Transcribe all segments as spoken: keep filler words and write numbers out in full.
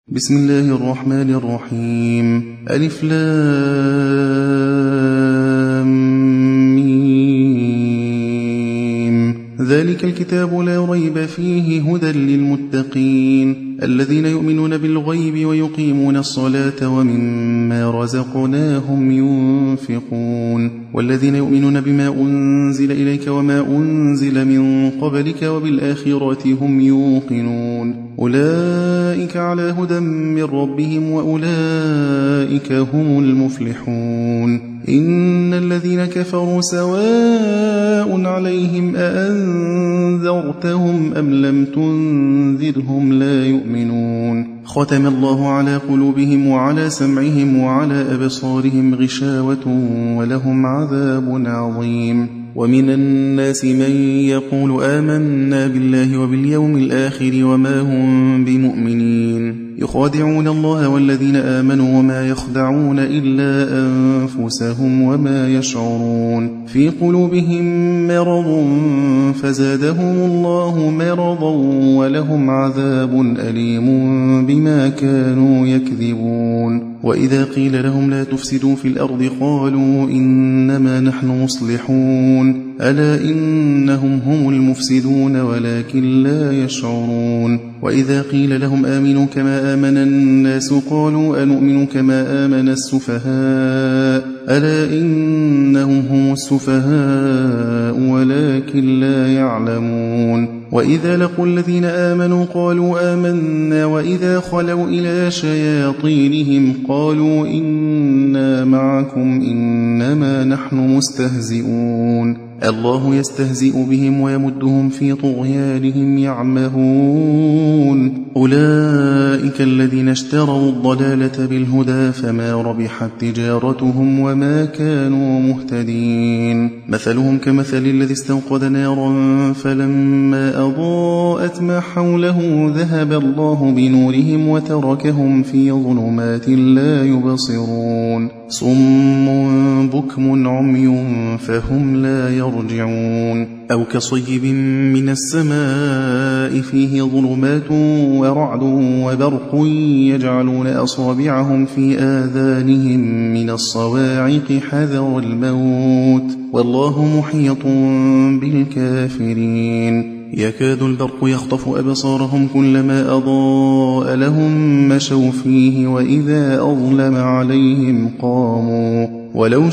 بسم الله الرحمن الرحيم. ألف لام ميم. ذلك الكتاب لا ريب فيه هدى للمتقين الذين يؤمنون بالغيب ويقيمون الصلاة ومما رزقناهم ينفقون والذين يؤمنون بما أنزل إليك وما أنزل من قبلك وبالآخرة هم يوقنون أولئك على هدى من ربهم وأولئك هم المفلحون. إن الذين كفروا سواء عليهم أأنذرتهم أم لم تنذرهم لا يؤمنون. ختم الله على قلوبهم وعلى سمعهم وعلى أبصارهم غشاوة ولهم عذاب عظيم. ومن الناس من يقول آمنا بالله وباليوم الآخر وما هم بمؤمنين يخادعون الله والذين آمنوا وما يخدعون إلا أنفسهم وما يشعرون. في قلوبهم مرض فزادهم الله مرضا ولهم عذاب أليم بما كانوا يكذبون. وإذا قيل لهم لا تفسدوا في الأرض قالوا إنما نحن مصلحون ألا إنهم هم المفسدون ولكن لا يشعرون. وإذا قيل لهم آمنوا كما آمن الناس قالوا أنؤمن كما آمن السفهاء ألا إنهم هم السفهاء ولكن لا يعلمون. وإذا لقوا الذين آمنوا قالوا آمنا وإذا خلوا إلى شياطينهم قالوا إنا معكم إنما نحن مستهزئون. الله يستهزئ بهم ويمدهم في طغيانهم يعمهون. أولئك الذين اشتروا الضلالة بالهدى فما ربحت تجارتهم وما كانوا مهتدين. مثلهم كمثل الذي استوقد نارا فلما أضاءت ما حوله ذهب الله بنورهم وتركهم في ظلمات لا يبصرون. صم بكم عمي فهم لا يرجعون. أو كصيب من السماء فيه ظلمات ورعد وبرق يجعلون أصابعهم في آذانهم من الصواعق حذر الموت والله محيط بالكافرين. يكاد البرق يخطف أبصارهم كلما أضاء لهم مشوا فيه وإذا أظلم عليهم قاموا ولو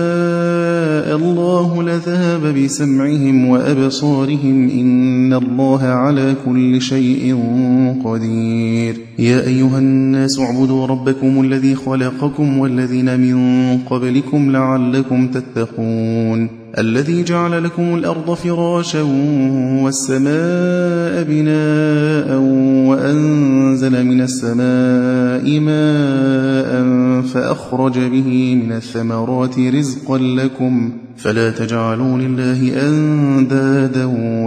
شاء الله لذهب بسمعهم وأبصارهم إن الله على كل شيء قدير. يا أيها الناس اعبدوا ربكم الذي خلقكم والذين من قبلكم لعلكم تتقون الذي جعل لكم الأرض فراشا والسماء بناء وأنزل من السماء ماء فأخرج به من الثمرات رزقا لكم فلا تجعلوا لله أندادا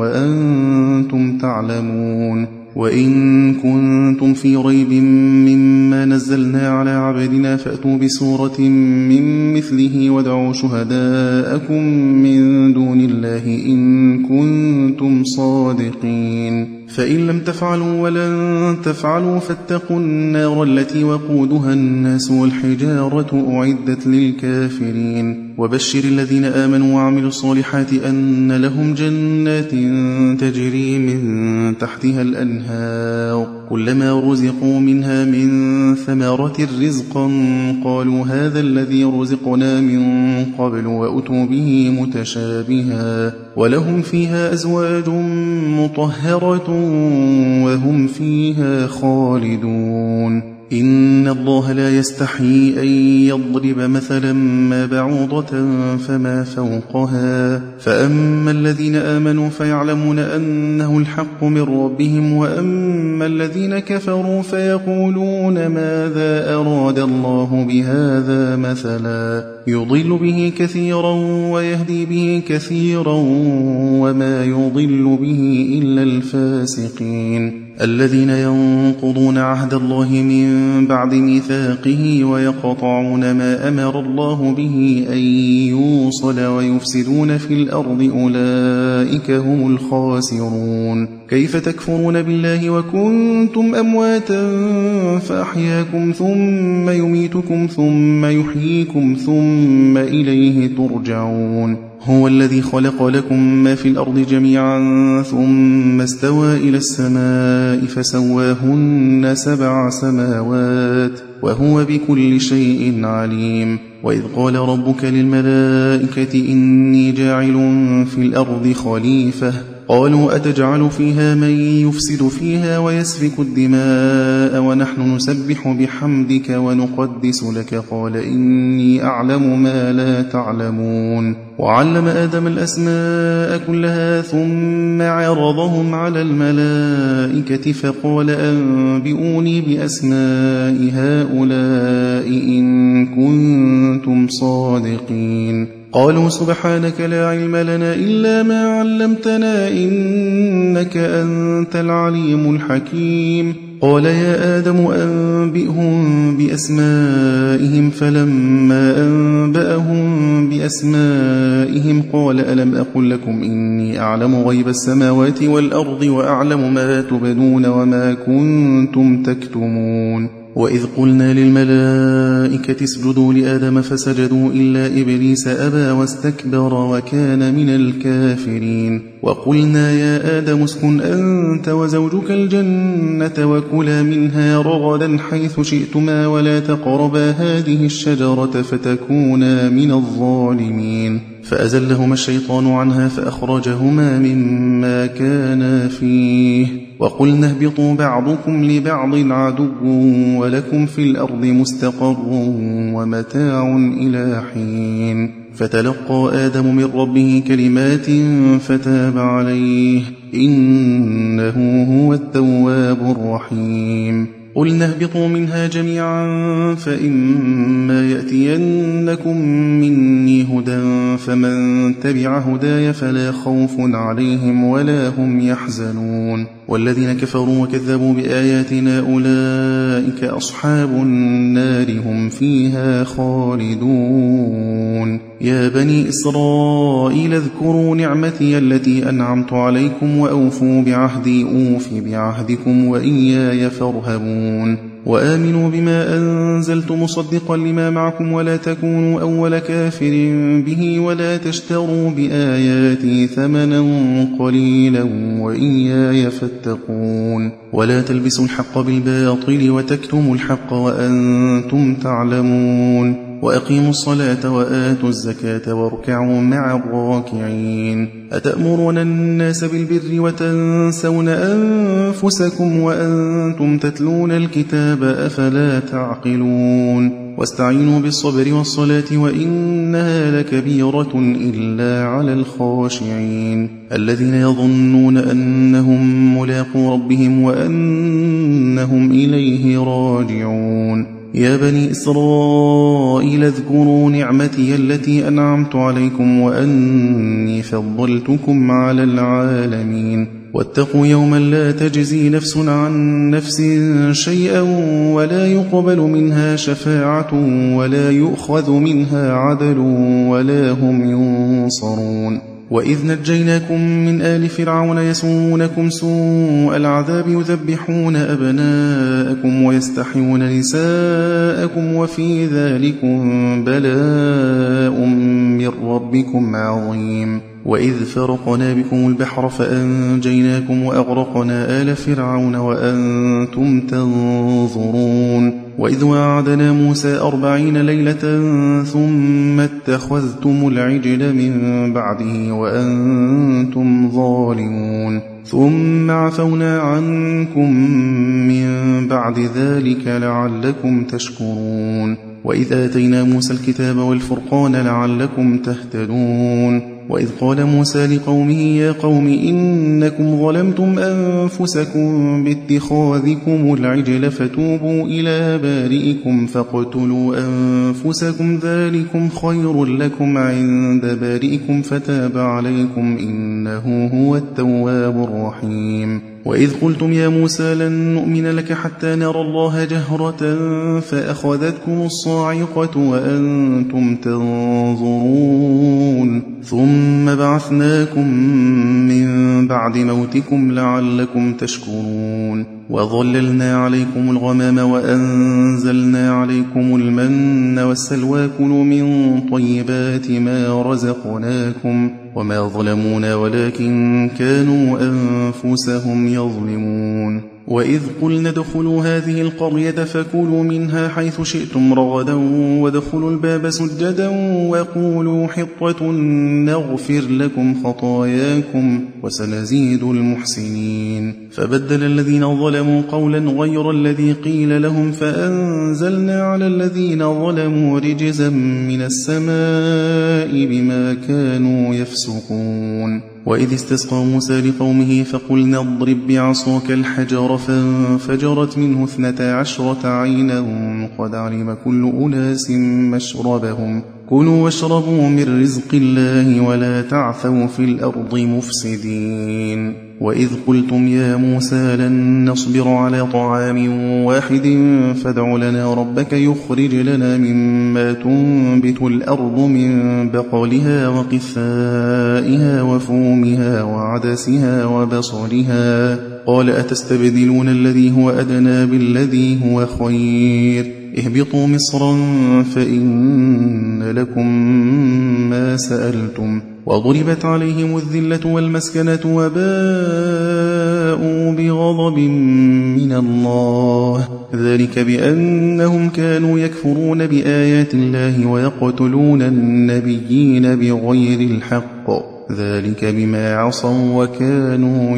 وأنتم تعلمون. وإن كنتم في ريب مما نزلنا على عبدنا فأتوا بسورة من مثله وادعوا شهداءكم من دون الله إن كنتم صادقين. فإن لم تفعلوا ولن تفعلوا فاتقوا النار التي وقودها الناس والحجارة أعدت للكافرين. وبشر الذين آمنوا وعملوا الصالحات أن لهم جنات تجري من تحتها الأنهار كلما رزقوا منها من ثمرة رزقا قالوا هذا الذي رزقنا من قبل وأتوا به متشابها ولهم فيها أزواج مطهرة وهم فيها خالدون. إن الله لا يستحيي أن يضرب مثلا ما بعوضة فما فوقها فأما الذين آمنوا فيعلمون أنه الحق من ربهم وأما الذين كفروا فيقولون ماذا أراد الله بهذا مثلا يضل به كثيرا ويهدي به كثيرا وما يضل به إلا الفاسقين الذين ينقضون عهد الله من بعد ميثاقه ويقطعون ما أمر الله به أن يوصل ويفسدون في الأرض أولئك هم الخاسرون. كيف تكفرون بالله وكنتم أمواتا فأحياكم ثم يميتكم ثم يحييكم ثم إليه ترجعون هو الذي خلق لكم ما في الأرض جميعا ثم استوى إلى السماء فسواهن سبع سماوات وهو بكل شيء عليم وإذ قال ربك للملائكة إني جاعل في الأرض خليفة قالوا أتجعل فيها من يفسد فيها ويسفك الدماء ونحن نسبح بحمدك ونقدس لك قال إني أعلم ما لا تعلمون وعلم آدم الأسماء كلها ثم عرضهم على الملائكة فقال أنبئوني بأسماء هؤلاء إن كنتم صادقين قالوا سبحانك لا علم لنا إلا ما علمتنا إنك أنت العليم الحكيم قال يا آدم أنبئهم بأسمائهم فلما أنبأهم بأسمائهم قال ألم أقل لكم إني أعلم غيب السماوات والأرض وأعلم ما تبدون وما كنتم تكتمون وإذ قلنا للملائكة اسجدوا لآدم فسجدوا إلا إبليس أبى واستكبر وكان من الكافرين وقلنا يا آدم اسكن أنت وزوجك الجنة وكلا منها رغدا حيث شئتما ولا تقربا هذه الشجرة فتكونا من الظالمين فأزلهما الشيطان عنها فأخرجهما مما كانا فيه وقلنا اهبطوا بعضكم لبعض عدو ولكم في الأرض مستقر ومتاع إلى حين فتلقى آدم من ربه كلمات فتاب عليه إنه هو التواب الرحيم قلنا اهبطوا منها جميعا فإما يأتينكم مني هدى فمن تبع هداي فلا خوف عليهم ولا هم يحزنون والذين كفروا وكذبوا بآياتنا أولئك أصحاب النار هم فيها خالدون يا بني إسرائيل اذكروا نعمتي التي أنعمت عليكم وأوفوا بعهدي أوف بعهدكم وإياي فارهبون وآمنوا بما أنزلت مصدقا لما معكم ولا تكونوا أول كافر به ولا تشتروا بآياتي ثمنا قليلا وإياي فاتقون ولا تلبسوا الحق بالباطل وتكتموا الحق وأنتم تعلمون وأقيموا الصلاة وآتوا الزكاة واركعوا مع الراكعين أتأمرون الناس بالبر وتنسون أنفسكم وأنتم تتلون الكتاب أفلا تعقلون واستعينوا بالصبر والصلاة وإنها لكبيرة إلا على الخاشعين الذين يظنون أنهم ملاقو ربهم وأنهم إليه راجعون يا بني إسرائيل اذكروا نعمتي التي أنعمت عليكم وأني فضلتكم على العالمين واتقوا يوما لا تجزي نفس عن نفس شيئا ولا يقبل منها شفاعة ولا يؤخذ منها عدل ولا هم ينصرون وإذ نجيناكم من آل فرعون يسومونكم سوء العذاب يذبحون أبناءكم ويستحيون نساءكم وفي ذلكم بلاء من ربكم عظيم وإذ فرقنا بكم البحر فأنجيناكم وأغرقنا آل فرعون وأنتم تنظرون وإذ وعدنا موسى أربعين ليلة ثم اتخذتم العجل من بعده وأنتم ظالمون ثم عفونا عنكم من بعد ذلك لعلكم تشكرون وإذ آتينا موسى الكتاب والفرقان لعلكم تهتدون وإذ قال موسى لقومه يا قوم إنكم ظلمتم أنفسكم باتخاذكم العجل فتوبوا إلى بارئكم فاقتلوا أنفسكم ذلكم خير لكم عند بارئكم فتاب عليكم إنه هو التواب الرحيم وإذ قلتم يا موسى لن نؤمن لك حتى نرى الله جهرة فأخذتكم الصاعقة وأنتم تنظرون ثم بعثناكم من بعد موتكم لعلكم تشكرون وظللنا عليكم الغمام وأنزلنا عليكم المن والسلوى كلوا من طيبات ما رزقناكم وما ظلمونا ولكن كانوا أنفسهم يظلمون وإذ قلنا ادخلوا هذه القرية فكلوا منها حيث شئتم رغدا وادخلوا الباب سجدا وقولوا حطة نغفر لكم خطاياكم وسنزيد المحسنين فبدل الذين ظلموا قولا غير الذي قيل لهم فأنزلنا على الذين ظلموا رجزا من السماء بما كانوا يفسقون وإذ استسقى موسى لقومه فقلنا اضرب بعصاك الحجر فانفجرت منه اثنتا عشرة عينا قد علم كل أناس مشربهم كلوا واشربوا من رزق الله ولا تعثوا في الأرض مفسدين وإذ قلتم يا موسى لن نصبر على طعام واحد فادع لنا ربك يخرج لنا مما تنبت الأرض من بقلها وقثائها وفومها وعدسها وبصلها قال أتستبدلون الذي هو أدنى بالذي هو خير اهبطوا مصرا فإن لكم ما سألتم وضربت عليهم الذلة والمسكنة وباءوا بغضب من الله ذلك بأنهم كانوا يكفرون بآيات الله ويقتلون النبيين بغير الحق ذلك بما عصوا وكانوا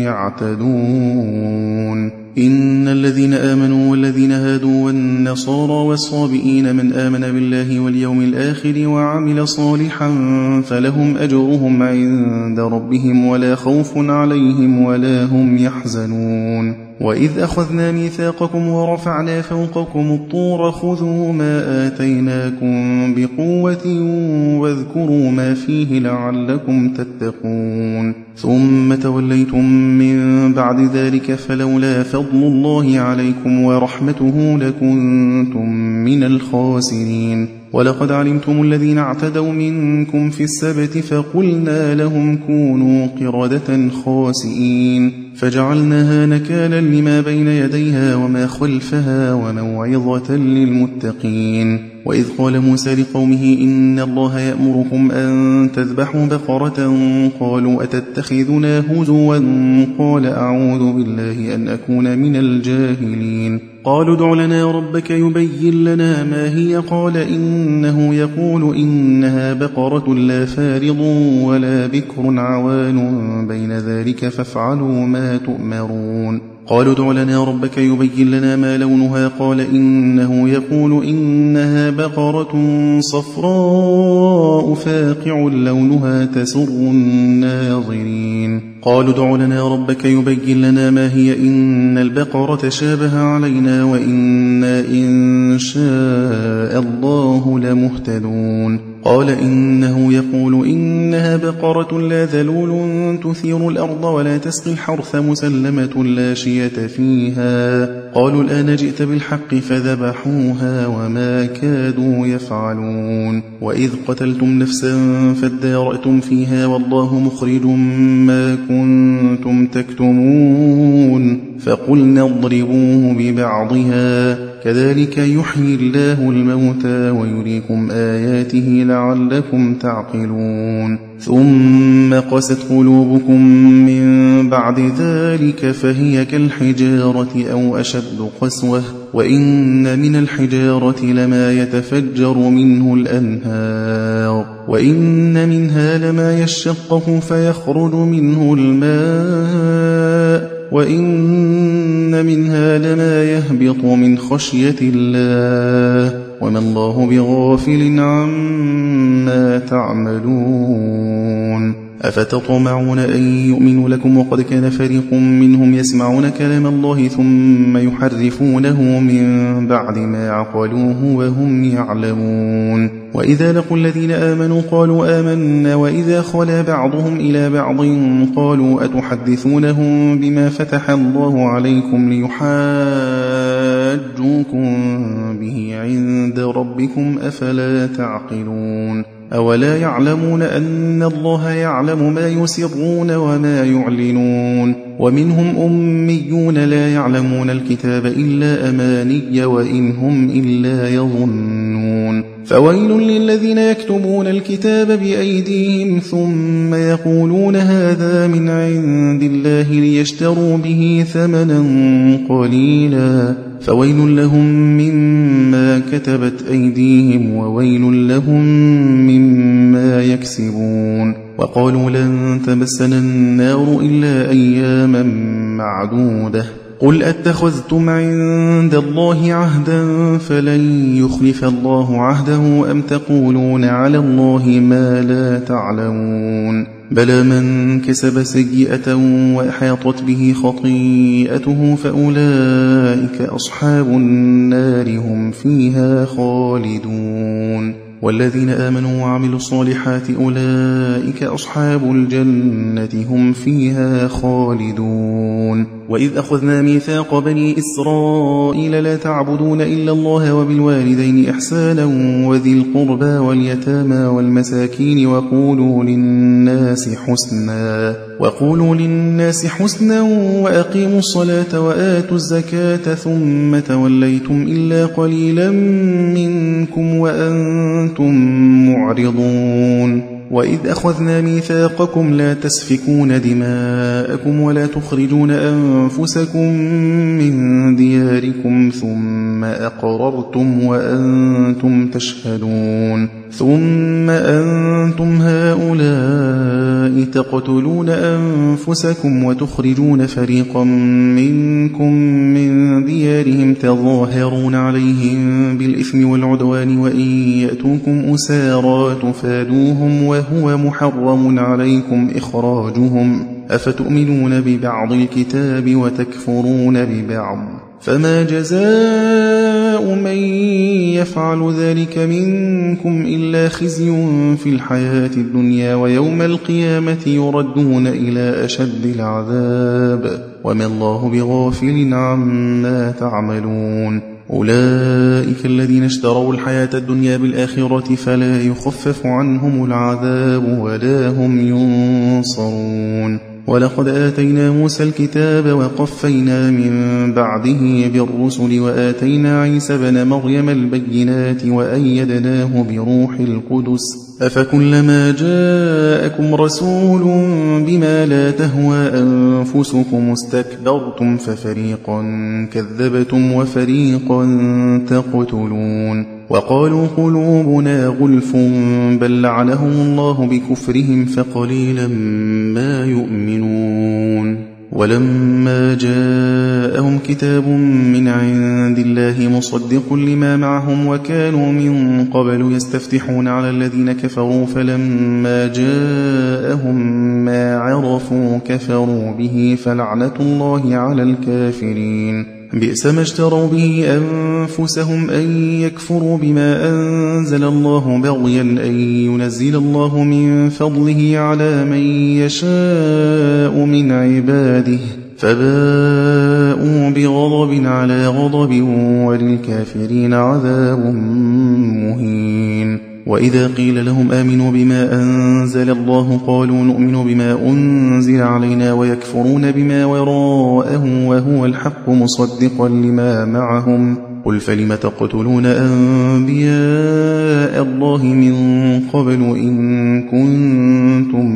يعتدون إن الذين آمنوا والذين هادوا والنصارى والصابئين من آمن بالله واليوم الآخر وعمل صالحا فلهم أجرهم عند ربهم ولا خوف عليهم ولا هم يحزنون وإذ أخذنا ميثاقكم ورفعنا فوقكم الطور خذوا ما آتيناكم بقوة واذكروا ما فيه لعلكم تتقون ثم توليتم من بعد ذلك فلولا فضل الله عليكم ورحمته لكنتم من الخاسرين ولقد علمتم الذين اعتدوا منكم في السبت فقلنا لهم كونوا قردة خاسئين فجعلناها نكالا لما بين يديها وما خلفها وموعظة للمتقين وإذ قال موسى لقومه إن الله يأمركم أن تذبحوا بقرة قالوا أتتخذنا هزوا قال أعوذ بالله أن أكون من الجاهلين قالوا ادع لنا ربك يبين لنا ما هي قال إنه يقول إنها بقرة لا فارض ولا بكر عوان بين ذلك فافعلوا ما تؤمرون قالوا ادع لنا ربك يبين لنا ما لونها قال إنه يقول إنها بقرة صفراء فاقع لونها تسر الناظرين قالوا ادع لنا ربك يبين لنا ما هي إن البقرة شابه علينا وإنا إن شاء الله لمهتدون قال إنه يقول إنها بقرة لا ذلول تثير الأرض ولا تسقي الحرث مسلمة لا شية فيها قالوا الآن جئت بالحق فذبحوها وما كادوا يفعلون وإذ قتلتم نفسا فادارأتم فيها والله مخرج ما كنتم تكتمون فقلنا اضربوه ببعضها كذلك يحيي الله الموتى ويريكم آياته لعلكم تعقلون ثم قست قلوبكم من بعد ذلك فهي كالحجارة أو أشد قسوة وإن من الحجارة لما يتفجر منه الأنهار وإن منها لما يشقق فيخرج منه الماء وإن منها لما يهبط من خشية الله وما الله بغافل عما تعملون أفتطمعون أن يؤمنوا لكم وقد كان فريق منهم يسمعون كلام الله ثم يحرفونه من بعد ما عقلوه وهم يعلمون وإذا لقوا الذين آمنوا قالوا آمنا وإذا خلا بعضهم إلى بعض قالوا أتحدثونهم بما فتح الله عليكم ليحاجوكم به عند ربكم أفلا تعقلون أولا يعلمون أن الله يعلم ما يسرون وما يعلنون ومنهم أميون لا يعلمون الكتاب إلا أماني وإن هم إلا يظنون فويل للذين يكتبون الكتاب بأيديهم ثم يقولون هذا من عند الله ليشتروا به ثمنا قليلا فويل لهم مما كتبت أيديهم وويل لهم مما يكسبون وقالوا لن تمسنا النار إلا أياما معدودة قل أتخذتم عند الله عهدا فلن يخلف الله عهده أم تقولون على الله ما لا تعلمون بلى من كسب سيئة وأحاطت به خطيئته فأولئك أصحاب النار هم فيها خالدون والذين آمنوا وعملوا الصالحات أولئك أصحاب الجنة هم فيها خالدون وإذ أخذنا ميثاق بني إسرائيل لا تعبدون إلا الله وبالوالدين إحسانا وذي القربى واليتامى والمساكين وقولوا للناس حسنا وقولوا للناس حسنا وأقيموا الصلاة وآتوا الزكاة ثم توليتم إلا قليلا منكم وأنتم معرضون وإذ أخذنا ميثاقكم لا تسفكون دماءكم ولا تخرجون أنفسكم من دياركم ثم أقررتم وأنتم تشهدون ثم أنتم هؤلاء تقتلون أنفسكم وتخرجون فريقا منكم من ديارهم تظاهرون عليهم بالإثم والعدوان وإن يأتوكم أسارى تفادوهم وهو محرم عليكم إخراجهم أفتؤمنون ببعض الكتاب وتكفرون ببعض فما جزاء من يفعل ذلك منكم إلا خزي في الحياة الدنيا ويوم القيامة يردون إلى أشد العذاب وما الله بغافل عما تعملون أولئك الذين اشتروا الحياة الدنيا بالآخرة فلا يخفف عنهم العذاب ولا هم ينصرون ولقد آتينا موسى الكتاب وقفينا من بعده بالرسل وآتينا عيسى بن مريم البينات وأيدناه بروح القدس أفكلما جاءكم رسول بما لا تهوى أنفسكم استكبرتم ففريقا كذبتم وفريقا تقتلون وقالوا قلوبنا غلف بل لعنهم الله بكفرهم فقليلا ما يؤمنون ولما جاءهم كتاب من عند الله مصدق لما معهم وكانوا من قبل يستفتحون على الذين كفروا فلما جاءهم ما عرفوا كفروا به فلعنة الله على الكافرين بئس ما اشتروا به أنفسهم أن يكفروا بما أنزل الله بغيا أن ينزل الله من فضله على من يشاء من عباده فباءوا بغضب على غضب وللكافرين عذاب مهين وإذا قيل لهم آمنوا بما أنزل الله قالوا نؤمن بما أنزل علينا ويكفرون بما وراءه وهو الحق مصدقا لما معهم قل فلم تقتلون أنبياء الله من قبل إن كنتم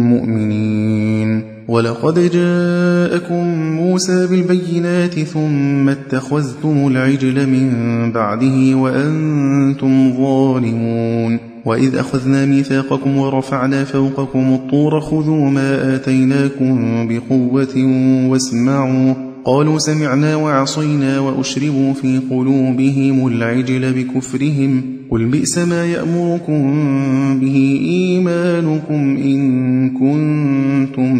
مؤمنين ولقد جاءكم موسى بالبينات ثم اتخذتم العجل من بعده وأنتم ظالمون وإذ أخذنا ميثاقكم ورفعنا فوقكم الطور خذوا ما آتيناكم بقوة واسمعوا قالوا سمعنا وعصينا وأشربوا في قلوبهم العجل بكفرهم قل بئس ما يأمركم به إيمانكم إن كنتم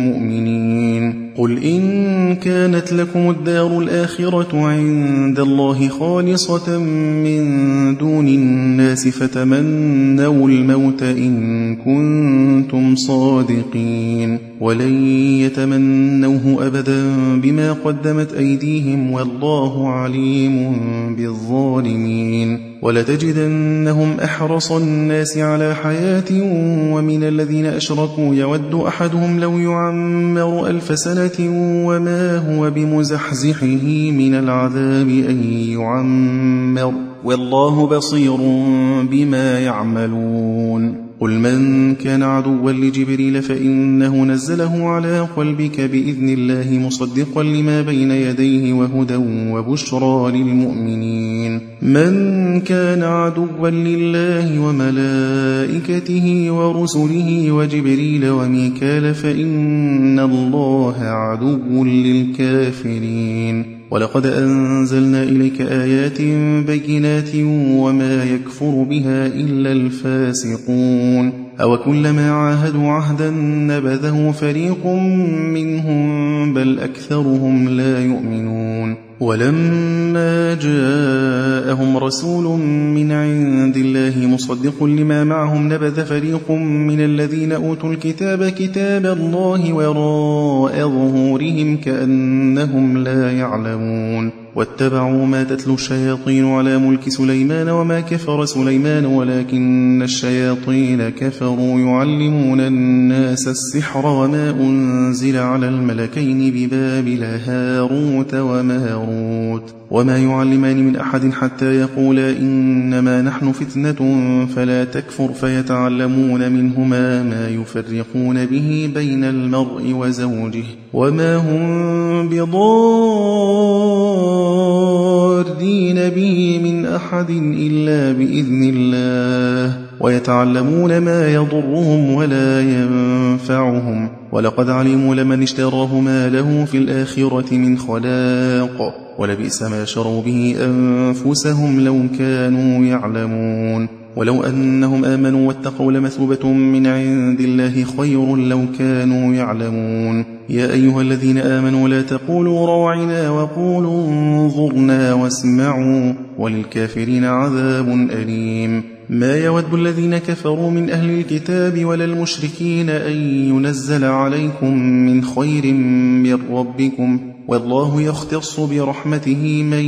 مؤمنين قل إن كانت لكم الدار الآخرة عند الله خالصة من دون الناس فتمنوا الموت إن كنتم صادقين ولن يتمنوه أبدا بما قدمت أيديهم والله عليم بالظالمين ولتجدنهم أحرص الناس على حياة ومن الذين أشركوا يود أحدهم لو يعمر ألف سنة وما هو بمزحزحه من العذاب أن يعمر والله بصير بما يعملون قل من كان عدوا لجبريل فإنه نزله على قلبك بإذن الله مصدقا لما بين يديه وهدى وبشرى للمؤمنين من كان عدوا لله وملائكته ورسله وجبريل وميكال فإن الله عدو للكافرين ولقد أنزلنا إليك آيات بينات وما يكفر بها إلا الفاسقون أو كلما عاهدوا عهدا نبذه فريق منهم بل أكثرهم لا يؤمنون ولما جاءهم رسول من عند الله مصدق لما معهم نبذ فريق من الذين أوتوا الكتاب كتاب الله وراء ظهورهم كأنهم لا يعلمون واتبعوا ما تتلو الشياطين على ملك سليمان وما كفر سليمان ولكن الشياطين كفروا يعلمون الناس السحر وما أنزل على الملكين ببابل هاروت وماروت وما يعلمان من أحد حتى يقولا إنما نحن فتنة فلا تكفر فيتعلمون منهما ما يفرقون به بين المرء وزوجه وما هم بضارين به من أحد إلا بإذن الله ويتعلمون ما يضرهم ولا ينفعهم ولقد علموا لمن اشتراه ما له في الآخرة من خلاق ولبئس ما شروا به أنفسهم لو كانوا يعلمون ولو أنهم آمنوا واتقوا لمثوبة من عند الله خير لو كانوا يعلمون يا أيها الذين آمنوا لا تقولوا راعنا وقولوا انظرنا واسمعوا وللكافرين عذاب أليم ما يود الذين كفروا من أهل الكتاب ولا المشركين أن ينزل عليكم من خير من ربكم والله يختص برحمته من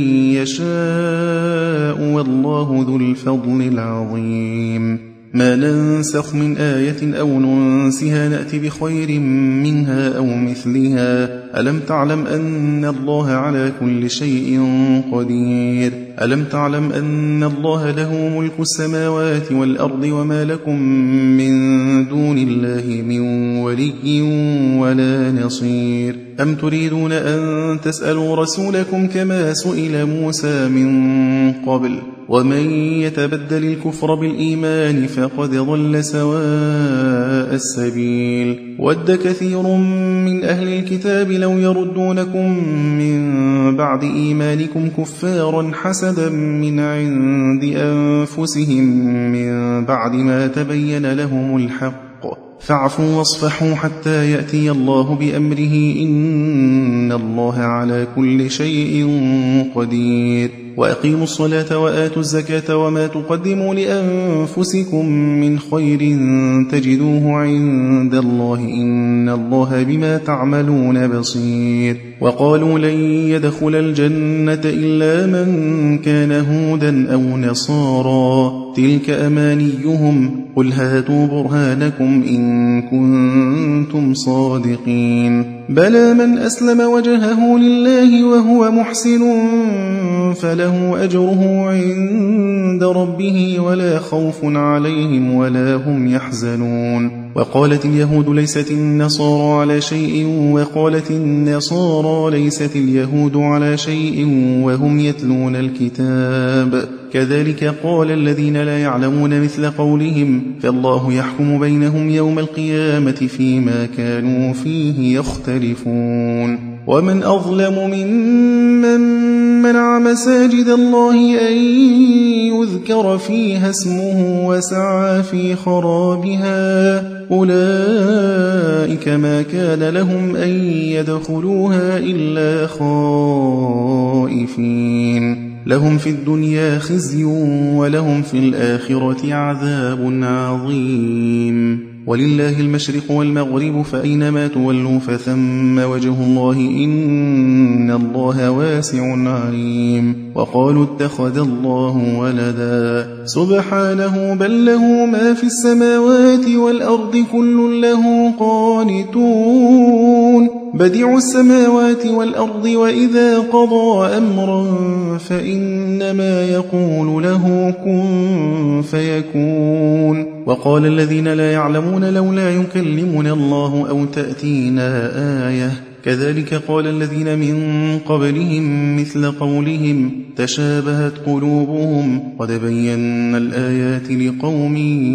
يشاء والله ذو الفضل العظيم ما ننسخ من آية أو ننسها نأتي بخير منها أو مثلها ألم تعلم أن الله على كل شيء قدير ألم تعلم أن الله له ملك السماوات والأرض وما لكم من دون الله من ولي ولا نصير أم تريدون أن تسألوا رسولكم كما سئل موسى من قبل ومن يتبدل الكفر بالإيمان فقد ضل سواء السبيل ود كثير من أهل الكتاب لو يردونكم من بعد إيمانكم كفارا حسدا من عند أنفسهم من بعد ما تبين لهم الحق فاعفوا واصفحوا حتى يأتي الله بأمره إن الله على كل شيء قدير وأقيموا الصلاة وآتوا الزكاة وما تقدموا لأنفسكم من خير تجدوه عند الله إن الله بما تعملون بصير وقالوا لن يدخل الجنة إلا من كان هودا أو نصارى تلك أمانيهم قل هاتوا برهانكم إن كنتم صادقين بلى من أسلم وجهه لله وهو محسن فله أجره عند ربه ولا خوف عليهم ولا هم يحزنون وقالت اليهود ليست النصارى على شيء وقالت النصارى ليست اليهود على شيء وهم يتلون الكتاب كذلك قال الذين لا يعلمون مثل قولهم فالله يحكم بينهم يوم القيامة فيما كانوا فيه يختلفون يختلفون ومن أظلم ممن منع مساجد الله أن يذكر فيها اسمه وسعى في خرابها أولئك ما كان لهم أن يدخلوها إلا خائفين لهم في الدنيا خزي ولهم في الآخرة عذاب عظيم ولله المشرق والمغرب فأينما تولوا فثم وجه الله إن الله واسع عليم وقالوا اتخذ الله ولدا سبحانه بل له ما في السماوات والأرض كل له قانتون بديع السماوات والأرض وإذا قضى أمرا فإنما يقول له كن فيكون وقال الذين لا يعلمون لولا يكلمنا الله أو تأتينا آية كذلك قال الذين من قبلهم مثل قولهم تشابهت قلوبهم قد بينا الآيات لقوم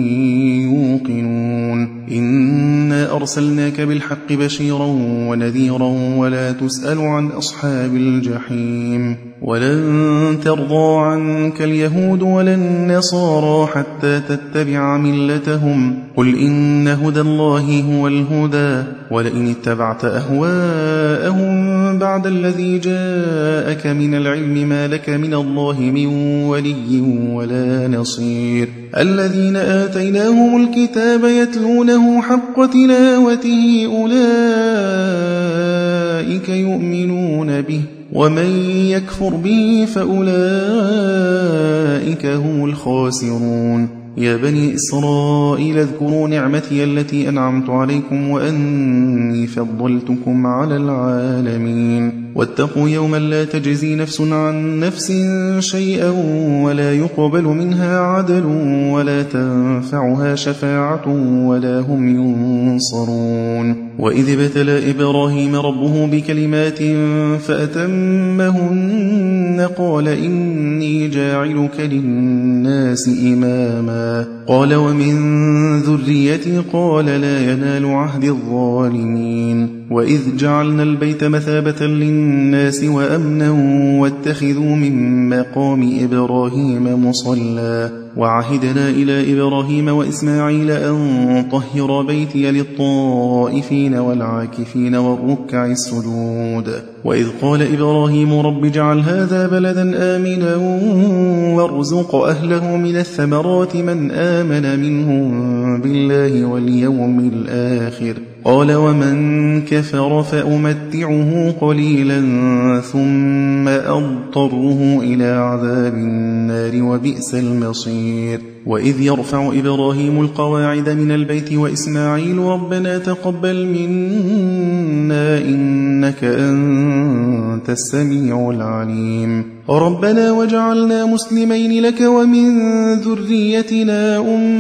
يوقنون إنا أرسلناك بالحق بشيرا ونذيرا ولا تسأل عن أصحاب الجحيم ولن ترضى عنك اليهود ولا النصارى حتى تتبع ملتهم قل إن هدى الله هو الهدى ولئن اتبعت أهواءهم بعد الذي جاءك من العلم ما لك من الله من ولي ولا نصير الذين آتيناهم الكتاب يتلونه حق تلاوته أولئك يؤمنون به ومن يكفر به فأولئك هم الخاسرون يا بني إسرائيل اذكروا نعمتي التي أنعمت عليكم وأني فضلتكم على العالمين واتقوا يوما لا تجزي نفس عن نفس شيئا ولا يقبل منها عدل ولا تنفعها شفاعة ولا هم ينصرون وإذ ابتلى إبراهيم ربه بكلمات فأتمهن قال إني جاعلك للناس إماما قال ومن ذريتي قال لا ينال عهد الظالمين وإذ جعلنا البيت مثابة للناس وأمنا واتخذوا من مقام إبراهيم مصلى وعهدنا إلى إبراهيم وإسماعيل أن طهر بيتي للطائفين والعاكفين والركع السجود وإذ قال إبراهيم رب اجعل هذا بلدا آمنا وارزق أهله من الثمرات من آمن منهم بالله واليوم الآخر قال ومن كفر فأمتعه قليلا ثم أضطره إلى عذاب النار وبئس المصير وإذ يرفع إبراهيم القواعد من البيت وإسماعيل ربنا تقبل منا إنك أنت السميع العليم ربنا وجعلنا مسلمين لك ومن ذريتنا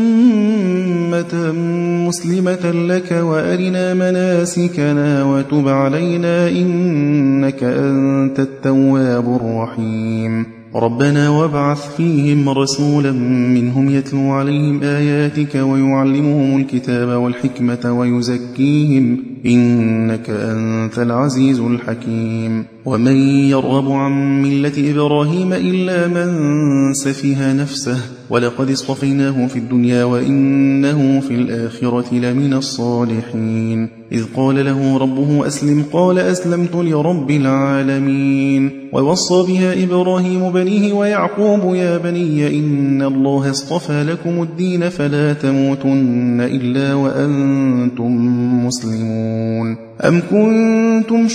أمة مسلمة لك وأرنا مناسكنا وتب علينا إنك أنت التواب الرحيم ربنا وابعث فيهم رسولا منهم يتلو عليهم آياتك ويعلمهم الكتاب والحكمة ويزكيهم إنك أنت العزيز الحكيم ومن يرغب عن ملة إبراهيم إلا من سفه نفسه ولقد اصطفيناه في الدنيا وإنه في الآخرة لمن الصالحين إذ قال له ربه أسلم قال أسلمت لرب العالمين ووصى بها إبراهيم بنيه ويعقوب يا بني إن الله اصطفى لكم الدين فلا تموتن إلا وأنتم مسلمون أم كنتم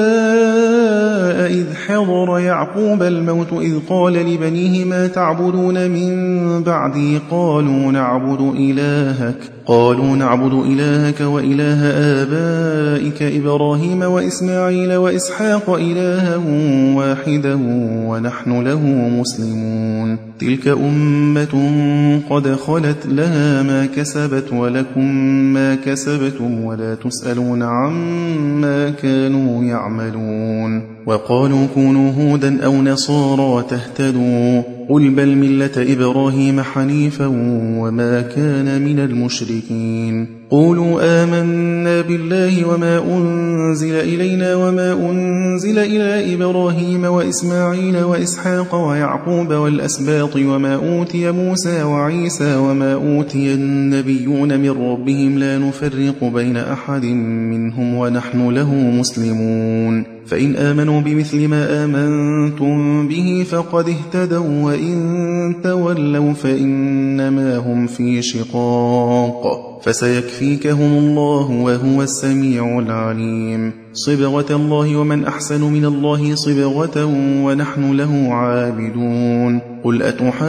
شهداء إذ حضر يعقوب الموت إذ قال لبنيه ما تعبدون من بعدي قالوا نعبد إلهك قالوا نعبد إلهك وإله آبائك إبراهيم وإسماعيل وإسحاق إلها واحدا ونحن له مسلمون تلك أمة قد خلت لها ما كسبت ولكم ما كسبتم ولا تسألون عما كانوا يعملون وقالوا كونوا هودا أو نصارى تهتدوا قل بل ملة إبراهيم حنيفا وما كان من المشركين قولوا آمنا بالله وما أنزل إلينا وما أنزل إلى إبراهيم وإسماعيل وإسحاق ويعقوب والأسباط وما أوتي موسى وعيسى وما أوتي النبيون من ربهم لا نفرق بين أحد منهم ونحن له مسلمون فإن آمنوا بمثل ما آمنتم به فقد اهتدوا وإن تولوا فإنما هم في شقاق فسيكفيكهم الله وهو السميع العليم صبغة الله ومن أحسن من الله صبغة ونحن له عابدون قل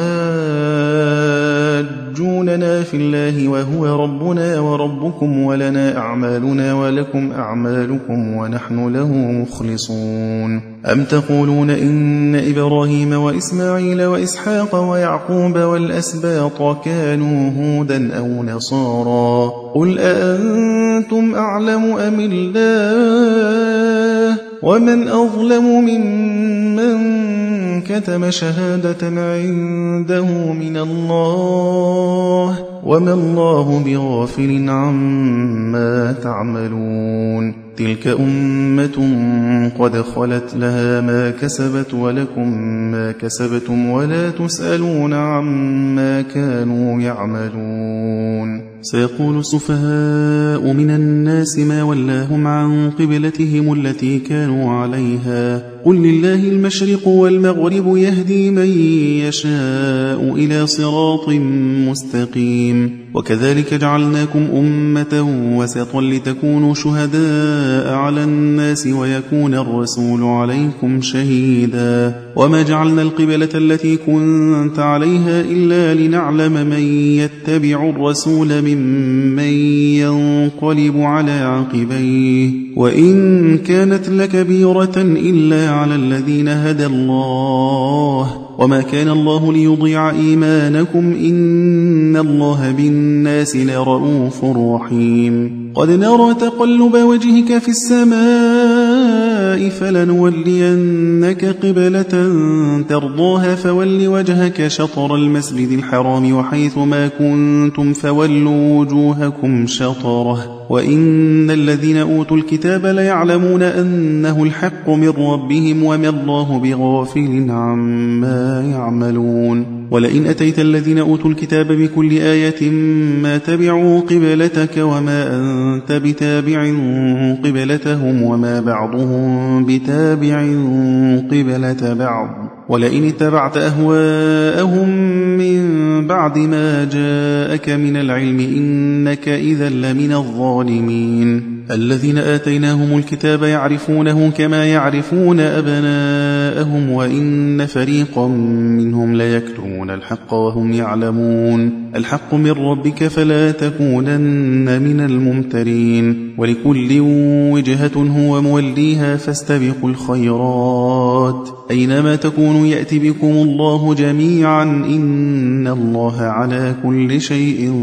أتحاجوننا في الله وهو ربنا وربكم ولنا أعمالنا ولكم أعمالكم ونحن له مخلصون أم تقولون إن إبراهيم وإسماعيل وإسحاق ويعقوب والأسباط كانوا هودا أو نصارى قل أأنتم أعلم أم الله ومن أظلم ممن كتم شهادة عنده من الله وما الله بغافل عما تعملون تلك أمة قد خلت لها ما كسبت ولكم ما كسبتم ولا تسألون عما كانوا يعملون سيقول السفهاء من الناس ما ولاهم عن قبلتهم التي كانوا عليها قل لله المشرق والمغرب يهدي من يشاء إلى صراط مستقيم وكذلك جعلناكم أمة وسطا لتكونوا شهداء على الناس ويكون الرسول عليكم شهيدا وما جعلنا القبلة التي كنت عليها إلا لنعلم من يتبع الرسول ممن ينقلب على عقبيه وإن كانت لكبيرة إلا على الذين هدى الله وما كان الله ليضيع إيمانكم إن الله بالناس لرؤوف رحيم قد نرى تقلب وجهك في السماء فلنولينك قبلة ترضاها فول وجهك شطر المسجد الحرام وحيث ما كنتم فولوا وجوهكم شطره وإن الذين أوتوا الكتاب ليعلمون أنه الحق من ربهم وما الله بغافل عما يعملون ولئن أتيت الذين أوتوا الكتاب بكل آية ما تبعوا قبلتك وما أنت بتابع قبلتهم وما بعضهم بتابع قبلة بعض ولئن اتبعت أهواءهم من بعد ما جاءك من العلم إنك إذا لمن الظالمين الذين آتيناهم الكتاب يعرفونه كما يعرفون أبناءهم وإن فريقا منهم ليكتمون الحق وهم يعلمون الحق من ربك فلا تكونن من الممترين ولكل وجهة هو موليها فاستبقوا الخيرات أينما تكونوا يأتي بكم الله جميعا إن الله على كل شيء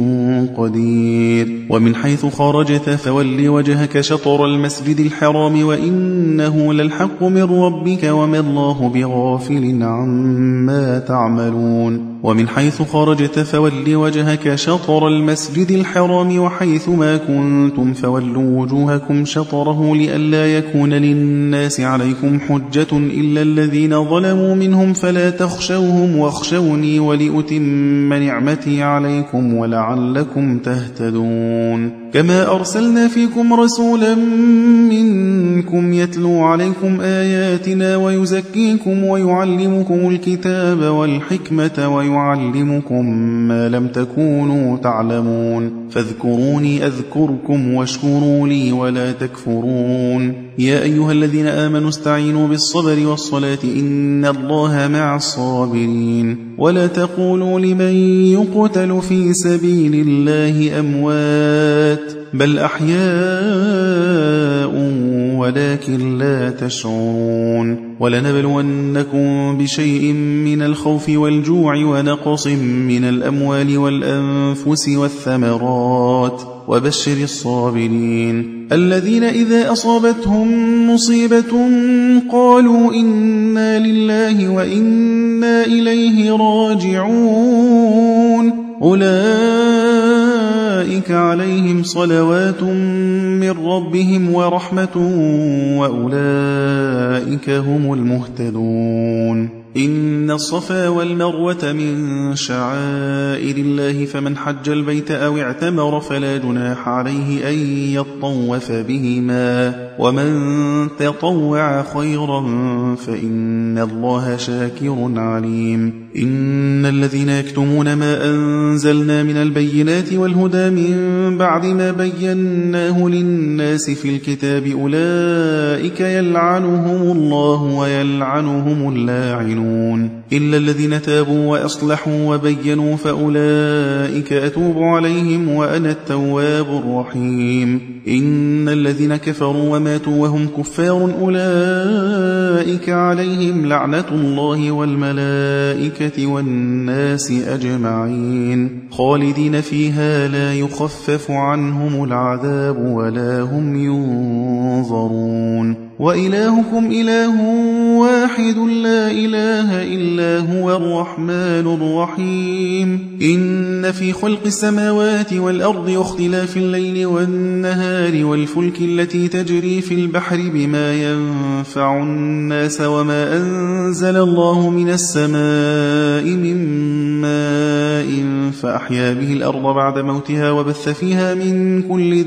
قدير ومن حيث خرجت فول وجهك شطر المسجد الحرام وإنه للحق من ربك وما الله بغافل عما تعملون ومن حيث خرجت فول وجهك شطر المسجد الحرام وحيث ما كنتم فولوا وجوهكم شطره لئلا يكون للناس عليكم حجة إلا الذين ظلموا منهم فلا تخشوهم واخشوني ولأتم نعمتي عليكم ولعلكم تهتدون كما أرسلنا فيكم رسولا منكم يتلو عليكم آياتنا ويزكيكم ويعلمكم الكتاب والحكمة ويعلمكم ما لم تكونوا تعلمون فاذكروني أذكركم واشكروا لي ولا تكفرون يا أيها الذين آمنوا استعينوا بالصبر والصلاة إن الله مع الصابرين ولا تقولوا لمن يقتل في سبيل الله أموات بل أحياء ولكن لا تشعرون ولنبلونكم بشيء من الخوف والجوع ونقص من الأموال والأنفس والثمرات وبشر الصابرين الذين إذا أصابتهم مصيبة قالوا إنا لله وإنا إليه راجعون أولئك عليهم صلوات من ربهم ورحمة وأولئك هم المهتدون إن الصفا والمروة من شعائر الله فمن حج البيت أو اعتمر فلا جناح عليه أن يطوف بهما ومن تطوع خيرا فإن الله شاكر عليم إن الذين يكتمون ما أنزلنا من البينات والهدى من بعد ما بيناه للناس في الكتاب أولئك يلعنهم الله ويلعنهم اللاعنون إلا الذين تابوا وأصلحوا وبينوا فأولئك أتوب عليهم وأنا التواب الرحيم إن الذين كفروا وماتوا وهم كفار أولئك عليهم لعنة الله والملائكة والناس أجمعين خالدين فيها لا يخفف عنهم العذاب ولا هم ينظرون وإلهكم إله واحد لا إله إلا هو الرحمن الرحيم إن في خلق السماوات والأرض واختلاف الليل والنهار والفلك التي تجري في البحر بما ينفع الناس وما أنزل الله من السماء من ماء فأحيا به الأرض بعد موتها وبث فيها من كل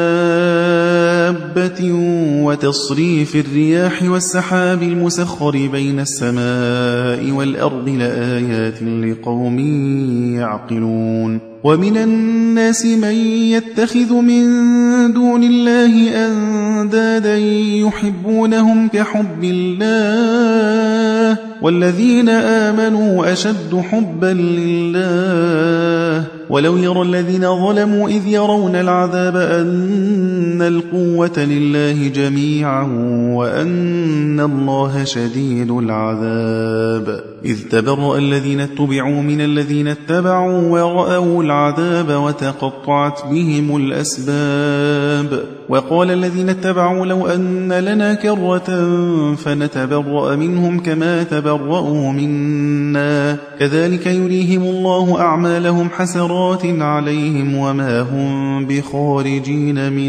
دابة وتصريف الرياح والسحاب المسخر بين السماء والأرض لآيات لقوم يعقلون ومن الناس من يتخذ من دون الله أندادا يحبونهم كحب الله والذين آمنوا أشد حبا لله ولو يرى الذين ظلموا إذ يرون العذاب أن القوة لله جميعا وأن الله شديد العذاب إذ تبرأ الذين اتبعوا من الذين اتبعوا ورأوا العذاب وتقطعت بهم الأسباب وقال الذين اتبعوا لو أن لنا كرة فنتبرأ منهم كما تبرأوا منا كذلك يريهم الله أعمالهم حسرات عليهم وما هم بخارجين من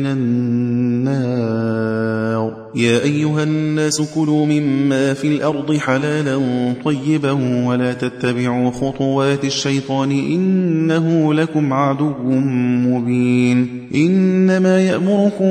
النار يا أيها الناس كلوا مما في الأرض حلالا طيبا ولا تتبعوا خطوات الشيطان إنه لكم عدو مبين إنما يأمركم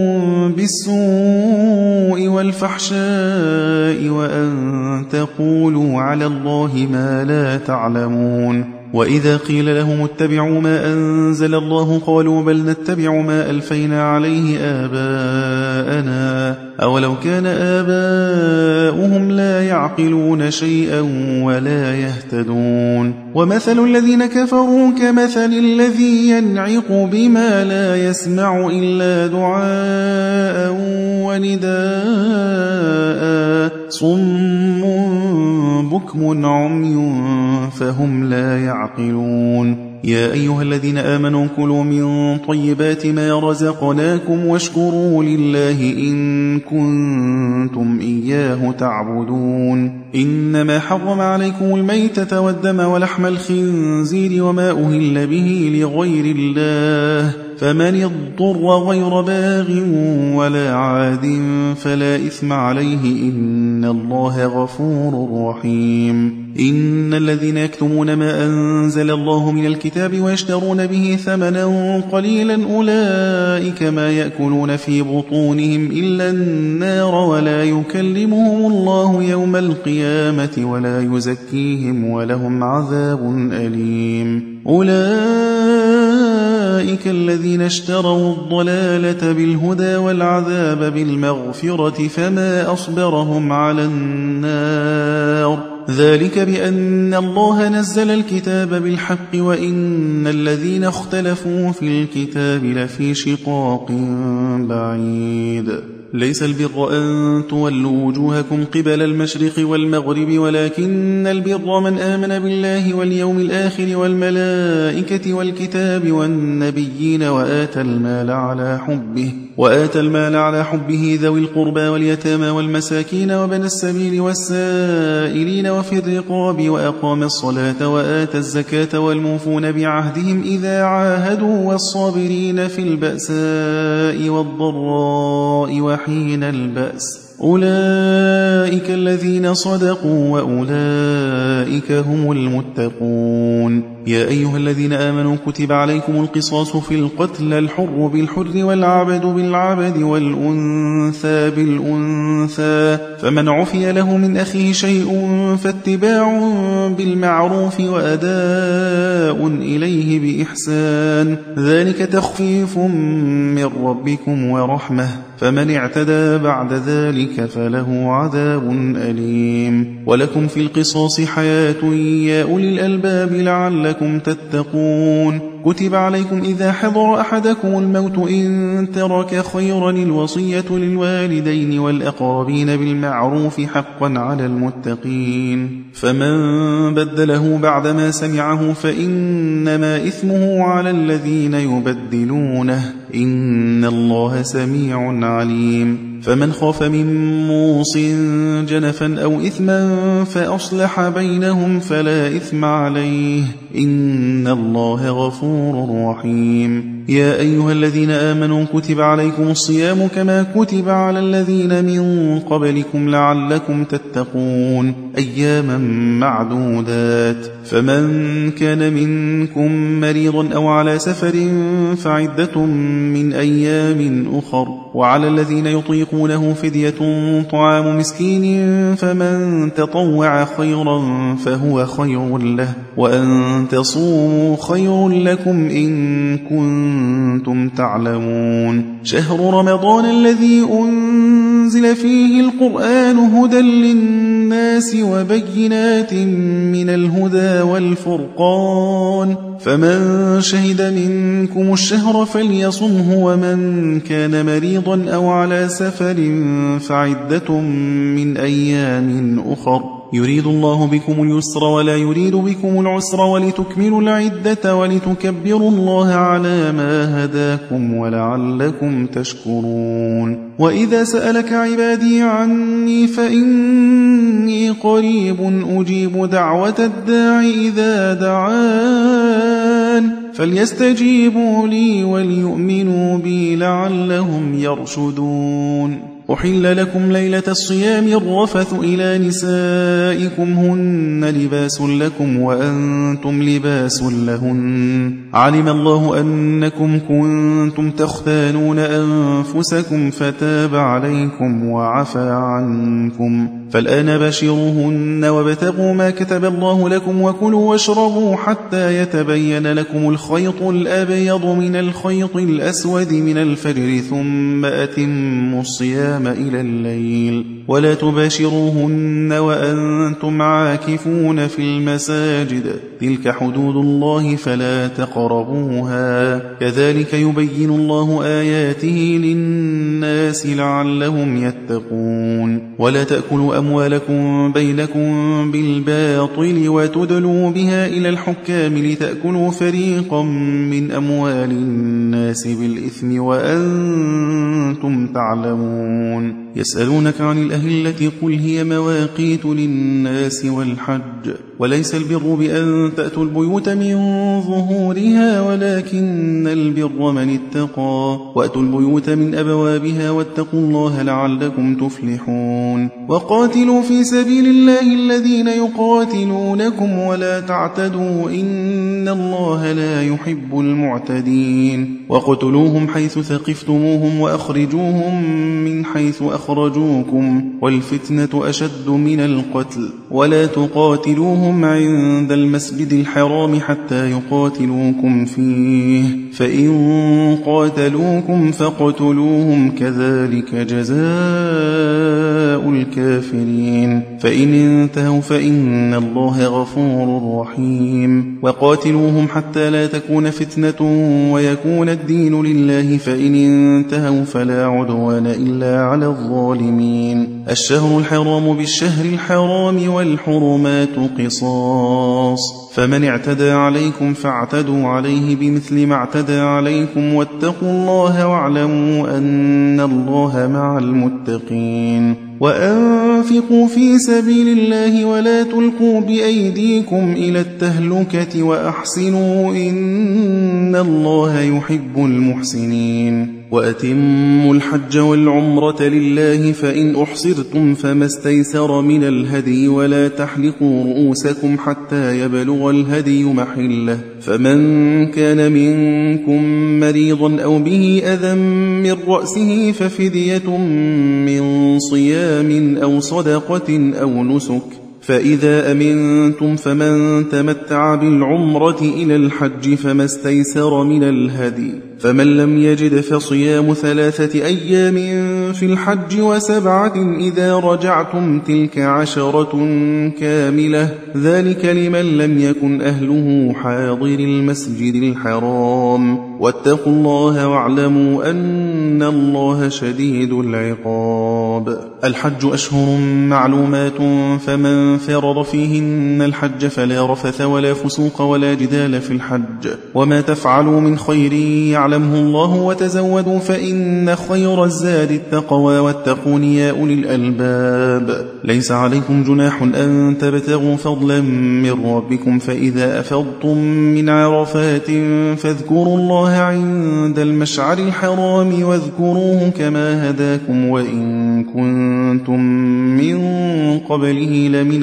بالسوء والفحشاء وأن تقولوا على الله ما لا تعلمون وإذا قيل لهم اتبعوا ما أنزل الله قالوا بل نتبع ما ألفينا عليه آباءنا أولو كان آباؤهم لا يعقلون شيئا ولا يهتدون ومثل الذين كفروا كمثل الذي ينعق بما لا يسمع إلا دعاء ونداء صم بكم عمي فهم لا يعقلون يا أيها الذين آمنوا كلوا من طيبات ما رزقناكم واشكروا لله إن كنتم إياه تعبدون إنما حرم عليكم الميتة والدم ولحم الخنزير وما أهل به لغير الله فمن اضطر غير باغ ولا عاد فلا إثم عليه إن الله غفور رحيم إن الذين يكتمون ما أنزل الله من الكتاب ويشترون به ثمنا قليلا أولئك ما يأكلون في بطونهم إلا النار ولا يكلمهم الله يوم القيامة ولا يزكيهم ولهم عذاب أليم أولئك الذين اشتروا الضلالة بالهدى والعذاب بالمغفرة فما أصبرهم على النار ذلك بأن الله نزل الكتاب بالحق وإن الذين اختلفوا في الكتاب لفي شقاق بعيد ليس البر أن تولوا وجوهكم قبل المشرق والمغرب ولكن البر من آمن بالله واليوم الآخر والملائكة والكتاب والنبيين وآتى المال على حبه وآتى المال على حبه ذوي القربى واليتامى والمساكين وبني السبيل والسائلين وفي الرقاب وأقام الصلاة وآتى الزكاة والموفون بعهدهم إذا عاهدوا والصابرين في البأساء والضراء وحين البأس أولئك الذين صدقوا وأولئك هم المتقون. يا أيها الذين آمنوا كتب عليكم القصاص في القتل الحر بالحر والعبد بالعبد والأنثى بالأنثى فمن عفي له من أخيه شيء فاتباع بالمعروف وأداء إليه بإحسان ذلك تخفيف من ربكم ورحمة فمن اعتدى بعد ذلك فله عذاب أليم. ولكم في القصاص حياة يا أولي الألباب لعلكم تتقون. كتب عليكم إذا حضر أحدكم الموت إن ترك خيرا الوصية للوالدين والأقربين بالمعروف حقا على المتقين فمن بدله بعدما سمعه فإنما إثمه على الذين يبدلونه إن الله سميع عليم. فمن خاف من موص جنفا أو إثما فأصلح بينهم فلا إثم عليه إن الله غفور رحيم. يا أيها الذين آمنوا كتب عليكم الصيام كما كتب على الذين من قبلكم لعلكم تتقون أياما معدودات فمن كان منكم مريضا أو على سفر فعدة من أيام أخر وعلى الذين يطيقونه فدية طعام مسكين فمن تطوع خيرا فهو خير له وأن تصوموا خير لكم إن كنتم تعلمون. شهر رمضان الذي أنزل فيه القرآن هدى للناس وبينات من الهدى والفرقان فمن شهد منكم الشهر فليصمه ومن كان مريضا أو على سفر فعدة من أيام أخر يريد الله بكم اليسر ولا يريد بكم العسر ولتكملوا العدة ولتكبروا الله على ما هداكم ولعلكم تشكرون. وإذا سألك عبادي عني فإني قريب أجيب دعوة الداع إذا دعان فليستجيبوا لي وليؤمنوا بي لعلهم يرشدون. أحل لكم ليلة الصيام الرفث إلى نسائكم هن لباس لكم وأنتم لباس لهن علم الله أنكم كنتم تختانون أنفسكم فتاب عليكم وعفى عنكم فالآن بشروهن وابتغوا ما كتب الله لكم وكلوا واشربوا حتى يتبين لكم الخيط الأبيض من الخيط الأسود من الفجر ثم أتموا الصيام إلى الليل ولا تباشروهن وأنتم عاكفون في المساجد تلك حدود الله فلا تقربوها كذلك يبين الله آياته للناس لعلهم يتقون. ولا تأكلوا أموالكم بينكم بالباطل وتدلوا بها إلى الحكام لتأكلوا فريقا من أموال الناس بالإثم وأنتم تعلمون. يسألونك عن الأهلة قل هي مواقيت للناس والحج وليس البر بأن تأتوا البيوت من ظهورها ولكن البر من اتقى وأتوا البيوت من أبوابها واتقوا الله لعلكم تفلحون. وقاتلوا في سبيل الله الذين يقاتلونكم ولا تعتدوا إن الله لا يحب المعتدين. وقتلوهم حيث ثقفتموهم وأخرجوهم من حيث أخرجوكم والفتنة أشد من القتل ولا تقاتلوهم عند المسجد الحرام حتى يقاتلوكم فيه فإن قاتلوكم فاقتلوهم كذلك جزاء الكافرين فإن انتهوا فإن الله غفور رحيم. وقاتلوا وقاتلوهم حتى لا تكون فتنة ويكون الدين لله، فإن انتهوا فلا عدوان إلا على الظالمين. الشهر الحرام بالشهر الحرام والحرمات قصاص، فمن اعتدى عليكم فاعتدوا عليه بمثل ما اعتدى عليكم، واتقوا الله واعلموا أن الله مع المتقين. وأنفقوا في سبيل الله ولا تلقوا بأيديكم إلى التهلكة وأحسنوا إن الله يحب المحسنين. وأتموا الحج والعمرة لله، فإن أحصرتم فما استيسر من الهدي، ولا تحلقوا رؤوسكم حتى يبلغ الهدي محله، فمن كان منكم مريضا أو به أذى من رأسه ففدية من صيام أو صدقة أو نسك، فإذا أمنتم فمن تمتع بالعمرة إلى الحج فما استيسر من الهدي، فمن لم يجد فصيام ثلاثة أيام في الحج وسبعة إذا رجعتم، تلك عشرة كاملة، ذلك لمن لم يكن أهله حاضر المسجد الحرام. واتقوا الله واعلموا أن الله شديد العقاب. الحج أشهر معلومات، فمن فرض فيهن الحج فلا رفث ولا فسوق ولا جدال في الحج، وما تفعلوا من خير يعلمه الله، وتزودوا فإن خير الزاد التقوى، واتقون يا أولي الألباب. ليس عليكم جناح أن تبتغوا فضلا من ربكم، فإذا أفضتم من عرفات فاذكروا الله عند المشعر الحرام، واذكروه كما هداكم وإن كنتم من قبله لمن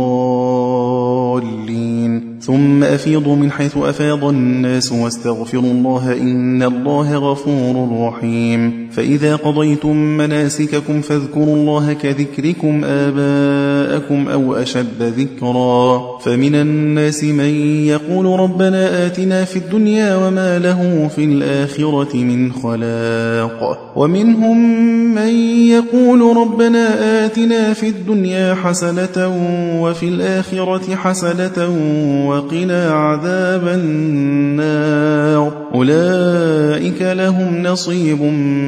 الضالين. ثم أفيضوا من حيث أفاض الناس واستغفروا الله إن الله غفور رحيم. فإذا قضيتم مناسككم فاذكروا الله كذكركم آباءكم أو أشد ذكرا. فمن الناس من يقول ربنا آتنا في الدنيا وما له في الآخرة من خلاق، ومنهم من يقول ربنا آتنا في الدنيا حسنة وفي الآخرة حسنة وقنا عذاب النار، أولئك لهم نصيب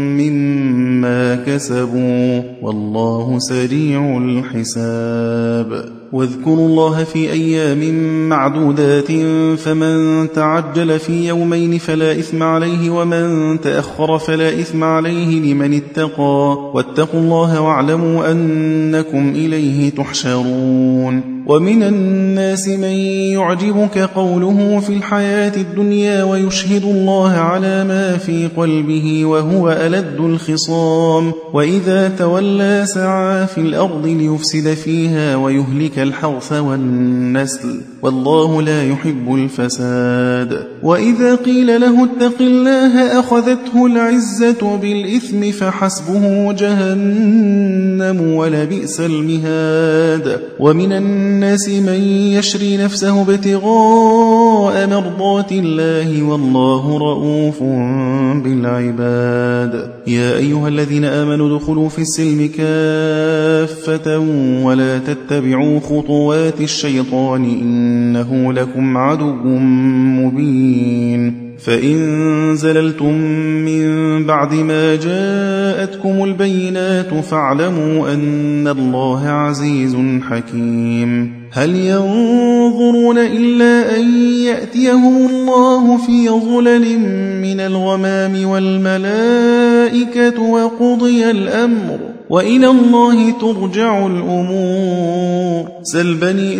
مما كسبوا والله سريع الحساب. واذكروا الله في أيام معدودات، فمن تعجل في يومين فلا إثم عليه، ومن تأخر فلا إثم عليه لمن اتقى، واتقوا الله واعلموا أنكم إليه تحشرون. ومن الناس من يعجبك قوله في الحياة الدنيا ويشهد الله على ما في قلبه وهو ألد الخصام، وإذا تولى سعى في الأرض ليفسد فيها ويهلك الحرث والنسل، والله لا يحب الفساد. وإذا قيل له اتق الله أخذته العزة بالإثم فحسبه جهنم ولبئس المهاد. ومن الناس من يشري نفسه ابتغاء مرضات الله والله رؤوف بالعباد. يا أيها الذين آمنوا ادخلوا في السلم كافة ولا تتبعوا خطوات الشيطان إنه لكم عدو مبين. فإن زللتم من بعد ما جاءتكم البينات فاعلموا أن الله عزيز حكيم. هل ينظرون إلا أن يأتيهم الله في ظلل من الغمام والملائكة وقضي الأمر وإلى الله ترجع الأمور. سل بني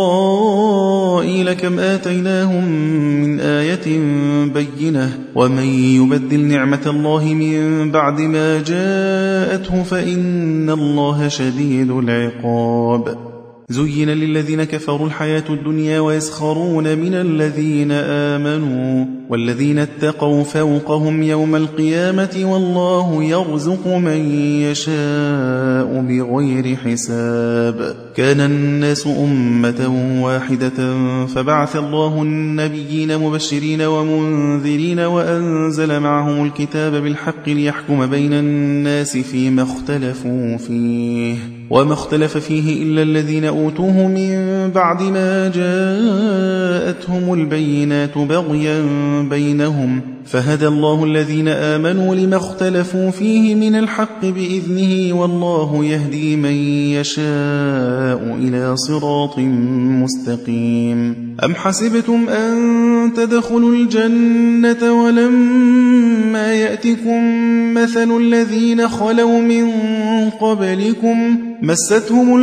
إسرائيل كم آتيناهم من آية بينة ومن يبدل نعمة الله من بعد ما جاءته فإن الله شديد العقاب. زين للذين كفروا الحياة الدنيا ويسخرون من الذين آمنوا والذين اتقوا فوقهم يوم القيامة والله يرزق من يشاء بغير حساب. كان الناس أمة واحدة فبعث الله النبيين مبشرين ومنذرين وأنزل معهم الكتاب بالحق ليحكم بين الناس فيما اختلفوا فيه وما اختلف فيه إلا الذين أوتوه من بعد ما جاءتهم البينات بغيا بينهم فهدى الله الذين آمنوا لما اختلفوا فيه من الحق بإذنه والله يهدي من يشاء إلى صراط مستقيم. أم حسبتم أن تدخلوا الجنة ولما يأتكم مثل الذين خلوا من قبلكم مستهم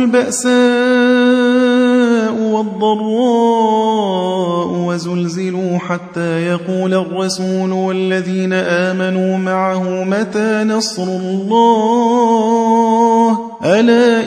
البأساء والضراء وزلزلوا حتى يقول الرسول والذين آمنوا معه متى نصر الله ألا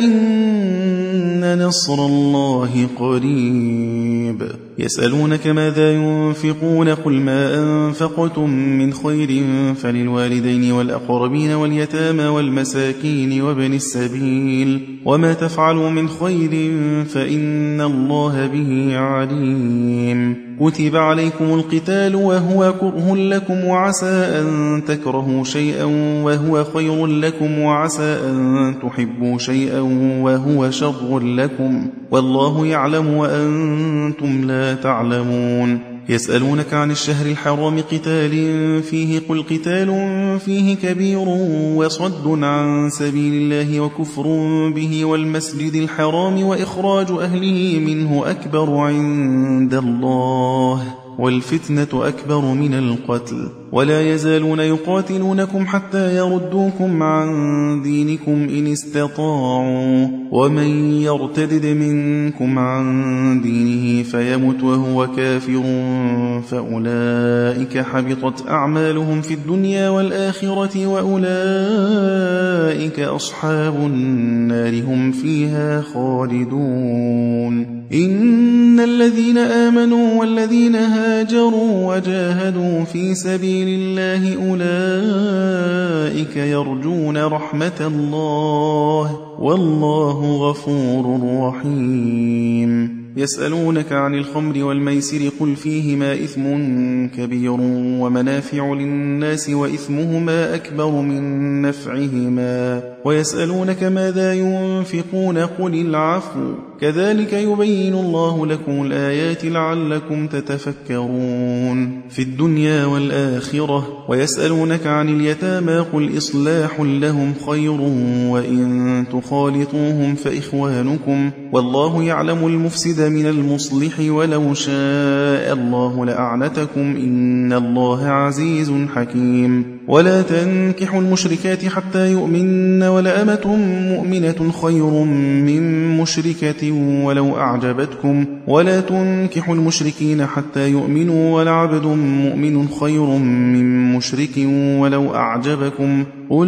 إن نصر الله قريب. يسألونك ماذا ينفقون قل ما أنفقتم من خير فللوالدين والأقربين واليتامى والمساكين وابن السبيل وما تفعلوا من خير فإن الله به عليم. كتب عليكم القتال وهو كره لكم وعسى أن تكرهوا شيئا وهو خير لكم وعسى أن تحبوا شيئا وهو شر لكم والله يعلم وأنتم لا تعلمون. يسألونك عن الشهر الحرام قتال فيه قل قتال فيه كبير وصد عن سبيل الله وكفر به والمسجد الحرام وإخراج أهله منه أكبر عند الله والفتنة أكبر من القتل ولا يزالون يقاتلونكم حتى يردوكم عن دينكم إن استطاعوا ومن يرتدد منكم عن دينه فيمت وهو كافر فأولئك حبطت أعمالهم في الدنيا والآخرة وأولئك أصحاب النار هم فيها خالدون. إن الذين آمنوا والذين هاجروا وجاهدوا في سبيل الله أولئك يرجون رحمة الله والله غفور رحيم. يسألونك عن الخمر والميسر قل فيهما إثم كبير ومنافع للناس وإثمهما أكبر من نفعهما ويسألونك ماذا ينفقون قل العفو كذلك يبين الله لكم الآيات لعلكم تتفكرون في الدنيا والآخرة. ويسألونك عن اليتامى قل إصلاح لهم خير وإن تخالطوهم فإخوانكم والله يعلم المفسد من المصلح ولو شاء الله لأعنتكم إن الله عزيز حكيم. ولا تنكحوا المشركات حتى يؤمن ولأمة مؤمنة خير من مشركة ولو أعجبتكم ولا تنكحوا المشركين حتى يؤمنوا ولعبد مؤمن خير من مشرك ولو أعجبكم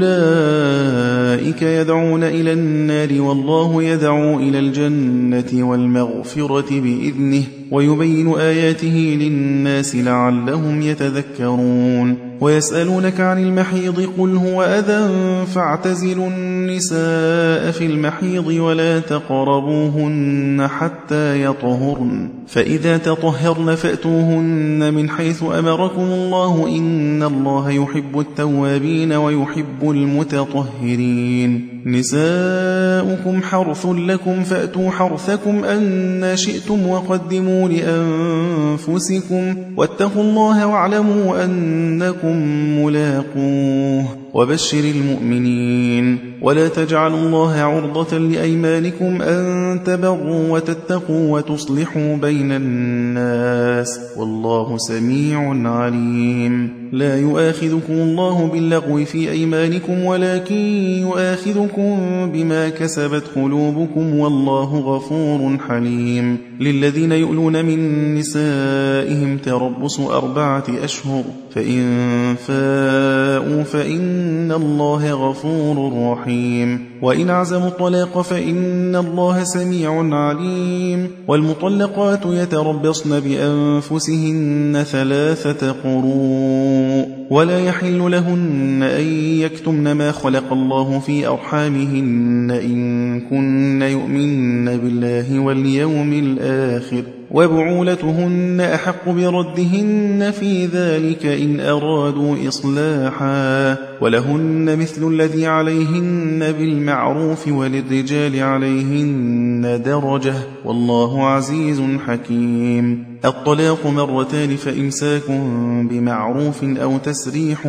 أولئك يدعون إلى النار والله يدعو إلى الجنة والمغفرة بإذنه ويبين آياته للناس لعلهم يتذكرون. ويسألونك عن المحيض قل هو أذى فاعتزلوا النساء في المحيض ولا تقربوهن حتى يطهرن فإذا تطهرن فأتوهن من حيث أمركم الله إن الله يحب التوابين ويحب المتطهرين. نساؤكم حرث لكم فأتوا حرثكم أن شئتم وقدموا لأنفسكم واتقوا الله واعلموا أنكم ملاقوه وبشر المؤمنين. ولا تجعلوا الله عرضة لأيمانكم أن تبروا وتتقوا وتصلحوا بين الناس والله سميع عليم. لا يؤاخذكم الله باللغو في أيمانكم ولكن يؤاخذكم بما كسبت قلوبكم والله غفور حليم. للذين يؤلون من نسائهم تربص أربعة أشهر فإن فاءوا فإن الله غفور رحيم. وإن عزموا الطلاق فإن الله سميع عليم والمطلقات يتربصن بأنفسهن ثلاثة قروء ولا يحل لهن أن يكتمن ما خلق الله في أرحامهن إن كن يؤمن بالله واليوم الآخر وبعولتهن أحق بردهن في ذلك إن أرادوا إصلاحا ولهن مثل الذي عليهن بالمعروف وللرجال عليهن درجة والله عزيز حكيم. الطلاق مرتان فإمساك بمعروف أو تسريح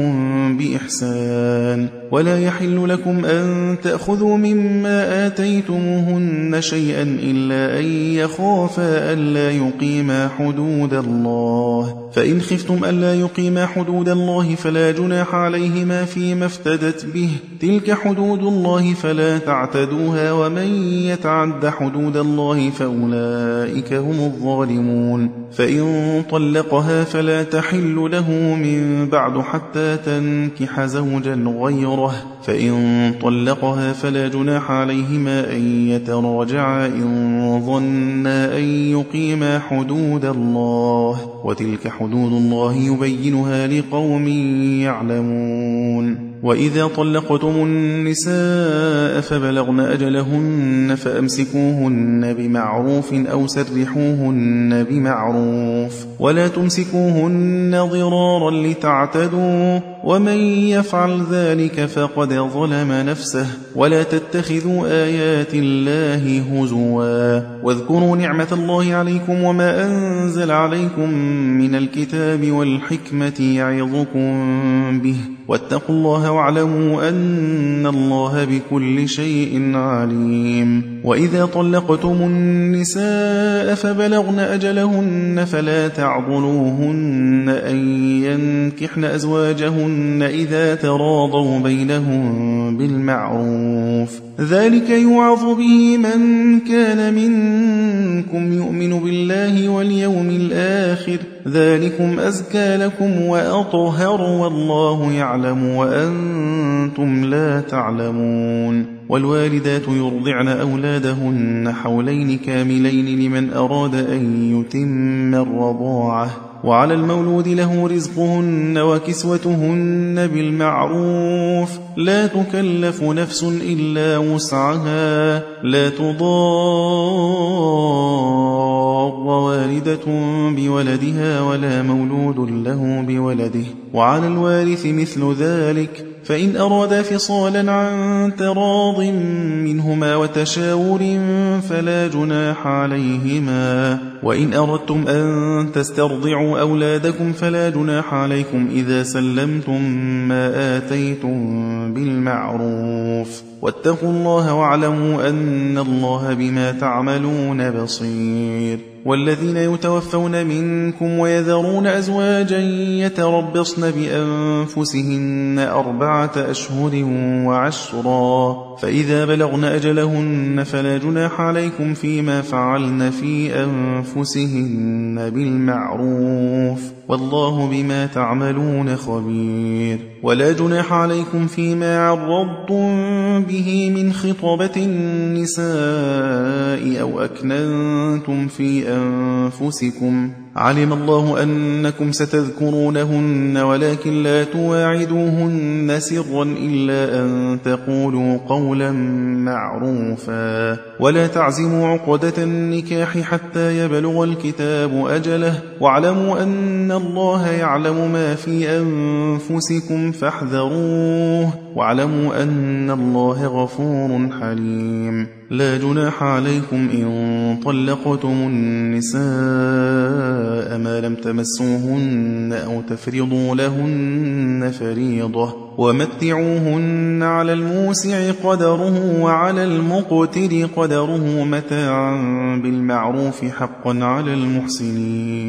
بإحسان ولا يحل لكم أن تأخذوا مما آتيتموهن شيئا إلا أن يخافا ألا يقيما حدود الله فإن خفتم ألا يقيما حدود الله فلا جناح عليهما فيما افتدت به تلك حدود الله فلا تعتدوها ومن يتعد حدود الله فأولئك هم الظالمون. فإن طلقها فلا تحل له من بعد حتى تنكح زوجا غيره فإن طلقها فلا جناح عليهما أن يتراجعا إن ظنا أن يقيما حدود الله وتلك حدود الله يبينها لقوم يعلمون. وإذا طلقتم النساء فبلغن أجلهن فأمسكوهن بمعروف أو سرحوهن بمعروف ولا تمسكوهن ضرارا لتعتدوا ومن يفعل ذلك فقد ظلم نفسه ولا تتخذوا آيات الله هزوا واذكروا نعمة الله عليكم وما أنزل عليكم من الكتاب والحكمة يعظكم به واتقوا الله واعلموا أن الله بكل شيء عليم. وإذا طلقتم النساء فبلغن أجلهن فلا تعضلوهن أن ينكحن أزواجهن إذا تراضوا بينهم بالمعروف ذلك يوعظ به من كان منكم يؤمن بالله واليوم الآخر ذلكم أزكى لكم وأطهر والله يعلم وأنتم لا تعلمون. والوالدات يرضعن أولادهن حولين كاملين لمن أراد أن يتم الرضاعة وعلى المولود له رزقهن وكسوتهن بالمعروف لا تكلف نفس إلا وسعها لا تضار والدة بولدها ولا مولود له بولده وعلى الوارث مثل ذلك فإن أرادا فصالا عن تراض منهما وتشاور فلا جناح عليهما وإن أردتم أن تسترضعوا أولادكم فلا جناح عليكم إذا سلمتم ما آتيتم بالمعروف واتقوا الله واعلموا أن الله بما تعملون بصير. والذين يتوفون منكم ويذرون أزواجا يتربصن بأنفسهن أربعة أشهر وعشرا فإذا بلغن أجلهن فلا جناح عليكم فيما فعلن في أنفسهن بالمعروف والله بما تعملون خبير. ولا جناح عليكم فيما عرضتم به من خطبة النساء أو أكننتم في أنفسكم علم الله أنكم ستذكرونهن ولكن لا تواعدوهن سرا إلا أن تقولوا قولا معروفا ولا تعزموا عقدة النكاح حتى يبلغ الكتاب أجله واعلموا أن الله يعلم ما في أنفسكم فاحذروه واعلموا أن الله غفور حليم. لا جناح عليكم إن طلقتم النساء ما لم تمسوهن أو تفرضوا لهن فريضة ومتعوهن على الموسع قدره وعلى المقتر قدره متاعا بالمعروف حقا على المحسنين.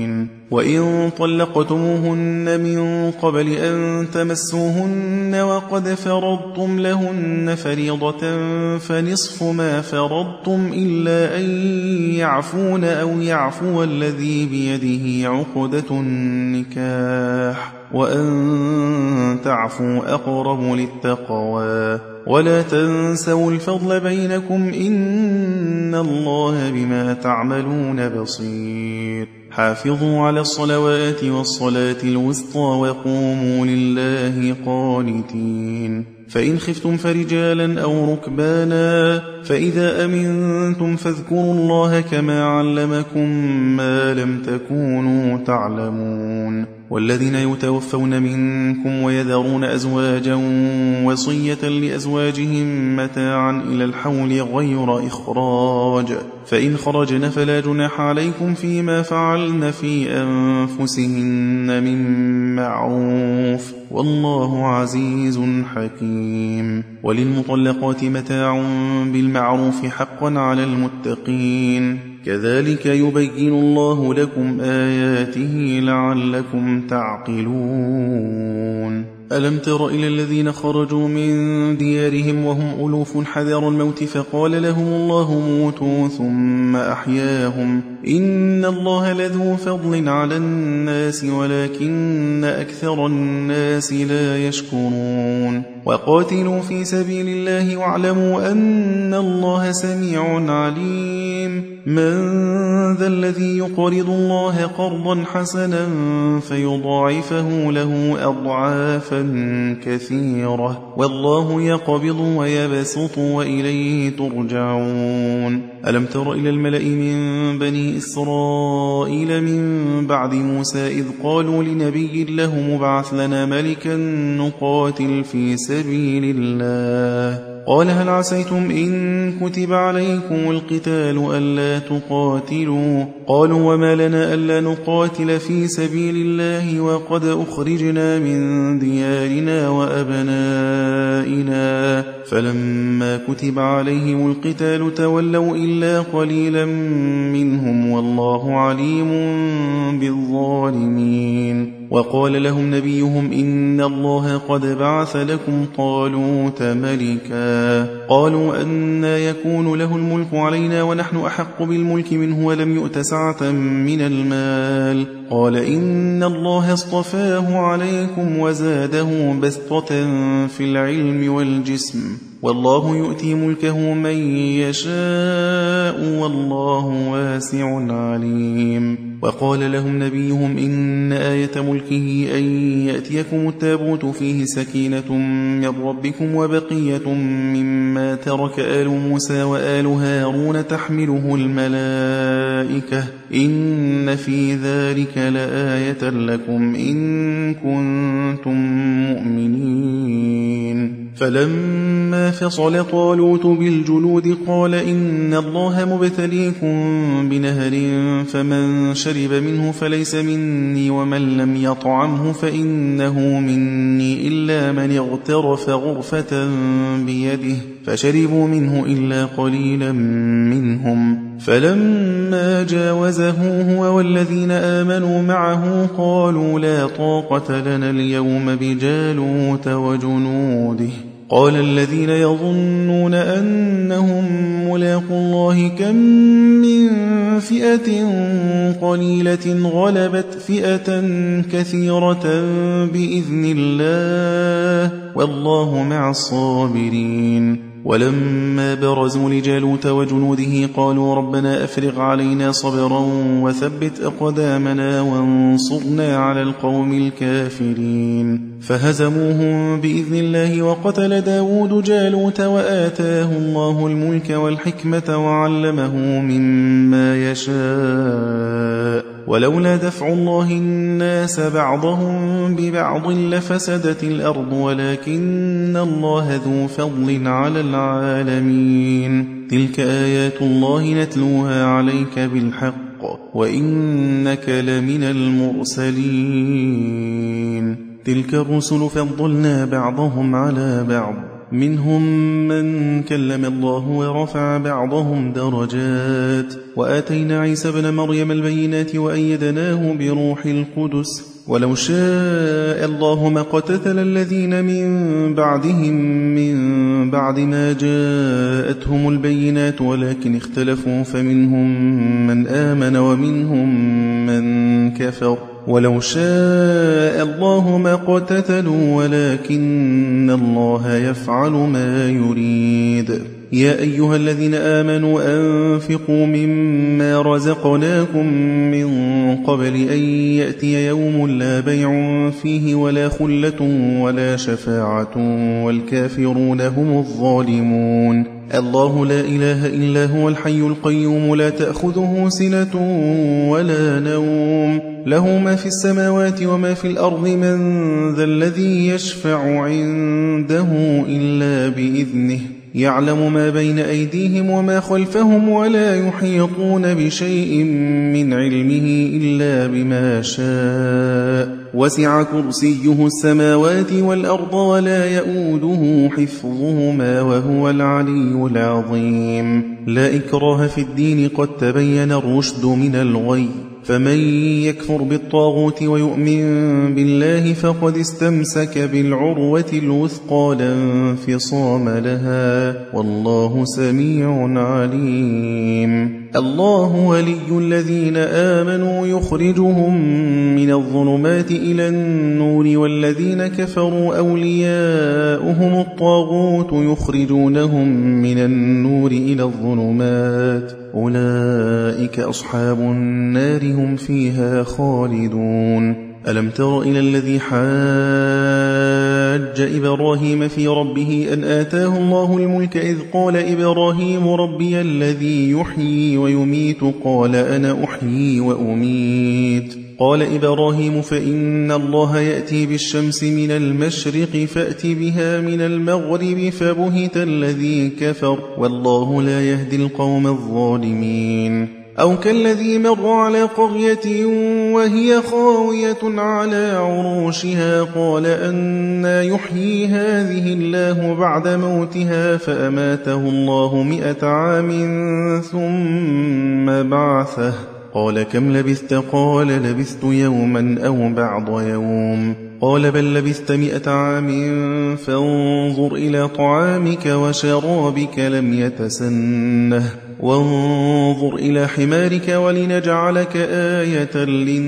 وإن طلقتموهن من قبل أن تمسوهن وقد فرضتم لهن فريضة فنصف ما فرضتم إلا أن يعفون أو يعفو الذي بيده عقدة النكاح وأن تعفوا أقرب للتقوى ولا تنسوا الفضل بينكم إن الله بما تعملون بصير حافظوا على الصلوات والصلاة الوسطى وقوموا لله قانتين فإن خفتم فرجالا أو ركبانا فإذا أمنتم فاذكروا الله كما علمكم ما لم تكونوا تعلمون والذين يتوفون منكم ويذرون أزواجا وصية لأزواجهم متاعا إلى الحول غير إخراج فإن خرجن فلا جناح عليكم فيما فعلن في أنفسهن من معروف والله عزيز حكيم وللمطلقات متاع بالمعروف حقا على المتقين كذلك يبين الله لكم آياته لعلكم تعقلون ألم تر إلى الذين خرجوا من ديارهم وهم ألوف حذر الموت فقال لهم الله موتوا ثم أحياهم إن الله لذو فضل على الناس ولكن أكثر الناس لا يشكرون وقاتلوا في سبيل الله واعلموا أن الله سميع عليم من ذا الذي يقرض الله قرضا حسنا فيضاعفه له أضعافا كثيرة والله يقبض ويبسط وإليه ترجعون ألم تر إلى الملأ من بني إسرائيل من بعد موسى إذ قالوا لنبي له مبعث لنا ملكا نقاتل في سبيل الله قال هل عسيتم إن كتب عليكم القتال ألا تقاتلوا قالوا وما لنا ألا نقاتل في سبيل الله وقد أخرجنا من ديارنا وأبنائنا فلما كتب عليهم القتال تولوا إلا قليلا منهم والله عليم بالظالمين وقال لهم نبيهم إن الله قد بعث لكم طالوت ملكا قالوا أنى يكون له الملك علينا ونحن أحق بالملك منه ولم يؤت سعة من المال قال إن الله اصطفاه عليكم وزاده بسطة في العلم والجسم والله يؤتي ملكه من يشاء والله واسع عليم وقال لهم نبيهم إن آية ملكه أن يأتيكم التابوت فيه سكينة من ربكم وبقية مما ترك آل موسى وآل هارون تحمله الملائكة إن في ذلك لآية لكم إن كنتم مؤمنين فلما فصل طالوت بالجنود قال إن الله مبتليكم بنهر فمن شرب منه فليس مني ومن لم يطعمه فإنه مني إلا من اغترف غرفة بيده فشربوا منه إلا قليلا منهم فلما جاوزه هو والذين آمنوا معه قالوا لا طاقة لنا اليوم بجالوت وجنوده قال الذين يظنون أنهم ملاقوا الله كم من فئة قليلة غلبت فئة كثيرة بإذن الله والله مع الصابرين ولما برزوا لجالوت وجنوده قالوا ربنا أفرغ علينا صبرا وثبت أقدامنا وانصرنا على القوم الكافرين فهزموهم بإذن الله وقتل داود جالوت وآتاه الله الملك والحكمة وعلمه مما يشاء ولولا دفع الله الناس بعضهم ببعض لفسدت الأرض ولكن الله ذو فضل على العالمين تلك آيات الله نتلوها عليك بالحق وإنك لمن المرسلين تلك الرسل فضلنا بعضهم على بعض منهم من كلم الله ورفع بعضهم درجات وآتينا عيسى ابن مريم البينات وأيدناه بروح القدس ولو شاء الله ما اقتتل الذين من بعدهم من بعد ما جاءتهم البينات ولكن اختلفوا فمنهم من آمن ومنهم من كفر ولو شاء الله ما اقتتلوا ولكن الله يفعل ما يريد يا أيها الذين آمنوا أنفقوا مما رزقناكم من قبل أن يأتي يوم لا بيع فيه ولا خلة ولا شفاعة والكافرون هم الظالمون الله لا إله إلا هو الحي القيوم لا تأخذه سنة ولا نوم له ما في السماوات وما في الأرض من ذا الذي يشفع عنده إلا بإذنه يعلم ما بين أيديهم وما خلفهم ولا يحيطون بشيء من علمه إلا بما شاء وسع كرسيه السماوات والأرض ولا يؤوده حفظهما وهو العلي العظيم لا إكراه في الدين قد تبين الرشد من الغي فمن يكفر بالطاغوت ويؤمن بالله فقد استمسك بالعروة الوثقى لا انفصام لها والله سميع عليم الله ولي الذين آمنوا يخرجهم من الظلمات إلى النور والذين كفروا أولياؤهم الطاغوت يخرجونهم من النور إلى الظلمات أولئك أصحاب النار هم فيها خالدون ألم تر إلى الذي حاج إبراهيم في ربه أن آتاه الله الملك إذ قال إبراهيم ربي الذي يحيي ويميت قال أنا أحيي وأميت قال إبراهيم فإن الله يأتي بالشمس من المشرق فأت بها من المغرب فبهت الذي كفر والله لا يهدي القوم الظالمين أو كالذي مر على قرية وهي خاوية على عروشها قال أنى يحيي هذه الله بعد موتها فأماته الله مئة عام ثم بعثه قال كم لبثت قال لبثت يوما أو بعض يوم قال بل لبثت مئة عام فانظر إلى طعامك وشرابك لم يتسنه وانظر إلى حمارك ولنجعلك آية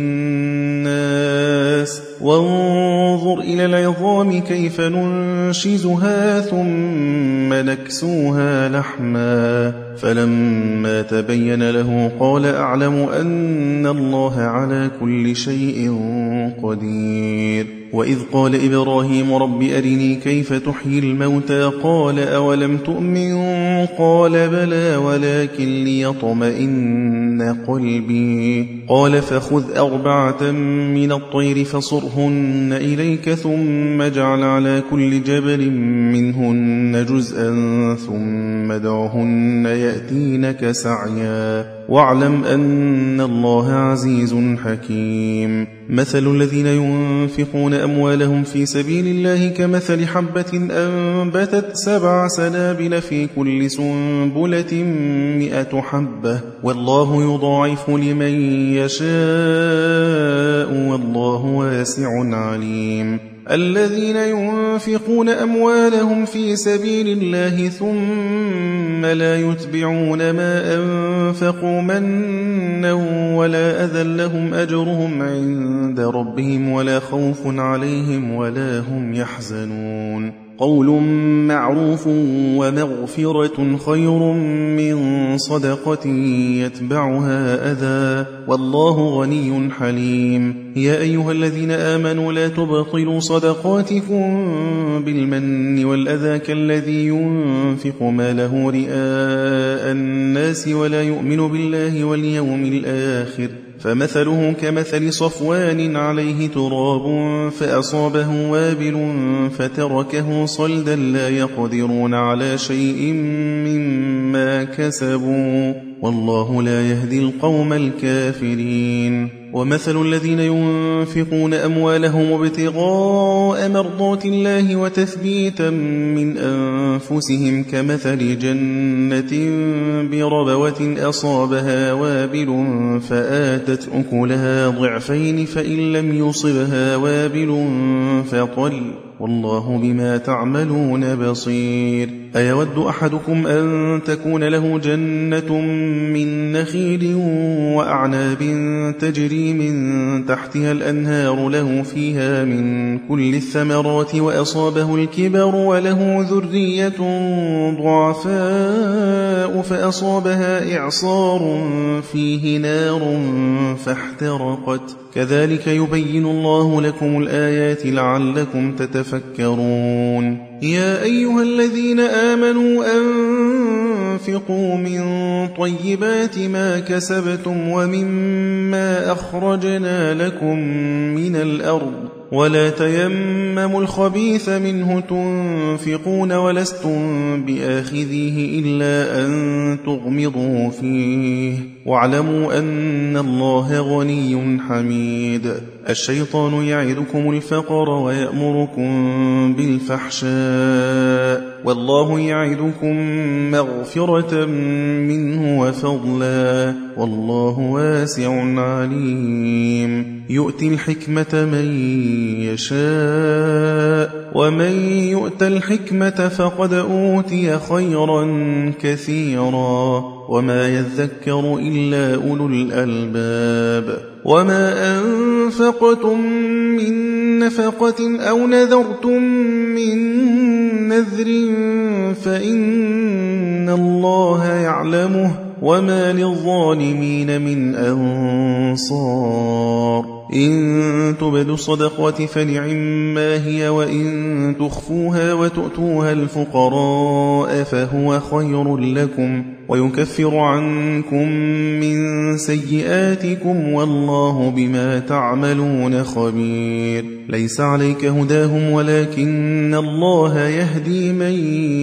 للناس وانظر إلى العظام كيف ننشزها ثم نكسوها لحما فلما تبين له قال أعلم أن الله على كل شيء قدير وإذ قال إبراهيم رب أرني كيف تحيي الموتى قال أولم تؤمن قال بلى ولكن ليطمئن قلبي قال فخذ أربعة من الطير فصرهن إليك ثم اجعل على كل جبل منهن جزءا ثم ادعهن يأتينك سعيا واعلم أن الله عزيز حكيم مثل الذين ينفقون أموالهم في سبيل الله كمثل حبة أنبتت سبع سنابل في كل سنبلة مئة حبة والله يضاعف لمن يشاء والله واسع عليم الذين ينفقون أموالهم في سبيل الله ثم لا يتبعون ما أنفقوا منا ولا أذى لهم أجرهم عند ربهم ولا خوف عليهم ولا هم يحزنون قول معروف ومغفرة خير من صدقة يتبعها أذى والله غني حليم يا أيها الذين آمنوا لا تبطلوا صدقاتكم بالمن والأذى كالذي ينفق ماله رئاء الناس ولا يؤمن بالله واليوم الآخر فمثله كمثل صفوان عليه تراب فأصابه وابل فتركه صلدا لا يقدرون على شيء مما كسبوا والله لا يهدي القوم الكافرين ومثل الذين ينفقون أموالهم ابتغاء مرضات الله وتثبيتا من أنفسهم كمثل جنة بربوة أصابها وابل فآتت أكلها ضعفين فإن لم يصبها وابل فطل والله بما تعملون بصير. أيود أحدكم أن تكون له جنة من نخيل وأعناب تجري من تحتها الأنهار له فيها من كل الثمرات وأصابه الكبر وله ذرية ضعفاء فأصابها إعصار فيه نار فاحترقت كذلك يبين الله لكم الآيات لعلكم تتفكرون. يا أيها الذين آمنوا أنفقوا من طيبات ما كسبتم ومما أخرجنا لكم من الأرض ولا تيمموا الخبيث منه تنفقون ولستم بآخذيه إلا أن تغمضوا فيه واعلموا أن الله غني حميد. الشيطان يعدكم الفقر ويأمركم بالفحشاء والله يعدكم مغفرة منه وفضلا والله واسع عليم. يؤتي الحكمة من يشاء ومن يؤت الحكمة فقد أوتي خيرا كثيرا وما يذكر إلا أولو الألباب. وما أنفقتم من نفقة أو نذرتم من نذر فإن الله يعلمه وما للظالمين من أنصار. إن تبدوا الصدقات فنعما هي وإن تخفوها وتؤتوها الفقراء فهو خير لكم ويكفر عنكم من سيئاتكم والله بما تعملون خبير. ليس عليك هداهم ولكن الله يهدي من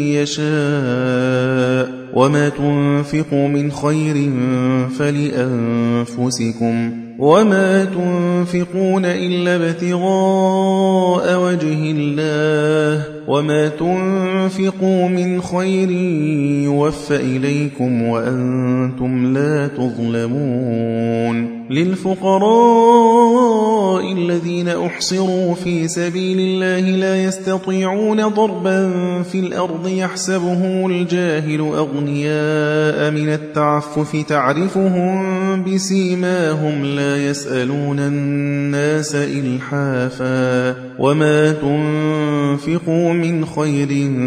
يشاء وما تنفقوا من خير فلأنفسكم وما تنفقون إلا ابتغاء وجه الله وما تنفقوا من خير يوفى إليكم وأنتم لا تظلمون. للفقراء الذين أحصروا في سبيل الله لا يستطيعون ضربا في الأرض يحسبهم الجاهل أغنياء من التعفف تعرفهم بسيماهم لا يسألون الناس إلحافا وما تنفقوا من خير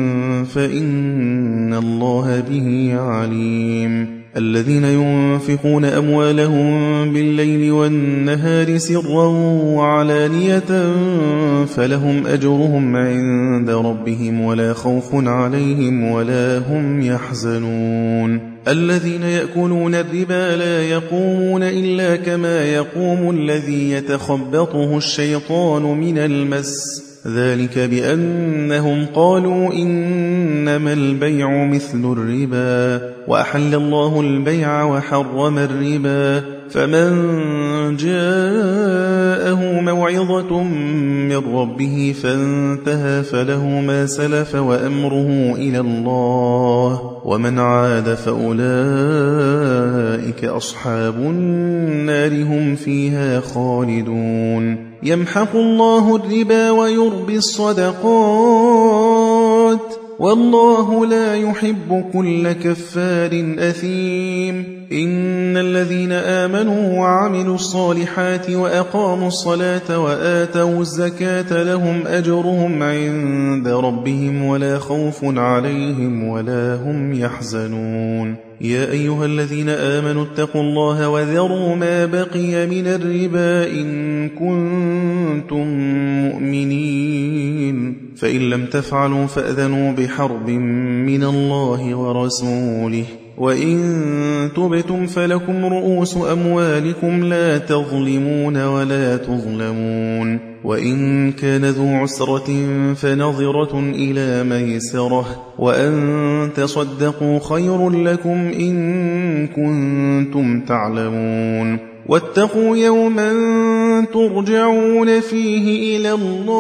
فإن الله به عليم. الذين ينفقون أموالهم بالليل والنهار سرا وعلانية فلهم أجرهم عند ربهم ولا خوف عليهم ولا هم يحزنون. الذين يأكلون الربا لا يقومون إلا كما يقوم الذي يتخبطه الشيطان من المس ذلك بأنهم قالوا إنما البيع مثل الربا وأحل الله البيع وحرم الربا فمن جاءه موعظة من ربه فانتهى فله ما سلف وأمره إلى الله ومن عاد فأولئك أصحاب النار هم فيها خالدون. يمحق الله الربا ويربي الصدقات والله لا يحب كل كفار أثيم. إن الذين آمنوا وعملوا الصالحات وأقاموا الصلاة وآتوا الزكاة لهم أجرهم عند ربهم ولا خوف عليهم ولا هم يحزنون. يا أيها الذين آمنوا اتقوا الله وذروا ما بقي من الربا إن كنتم مؤمنين فإن لم تفعلوا فأذنوا بحرب من الله ورسوله وإن تبتم فلكم رؤوس أموالكم لا تظلمون ولا تظلمون. وإن كان ذو عسرة فنظرة إلى ميسرة وأن تصدقوا خير لكم إن كنتم تعلمون. واتقوا يوما ترجعون فيه إلى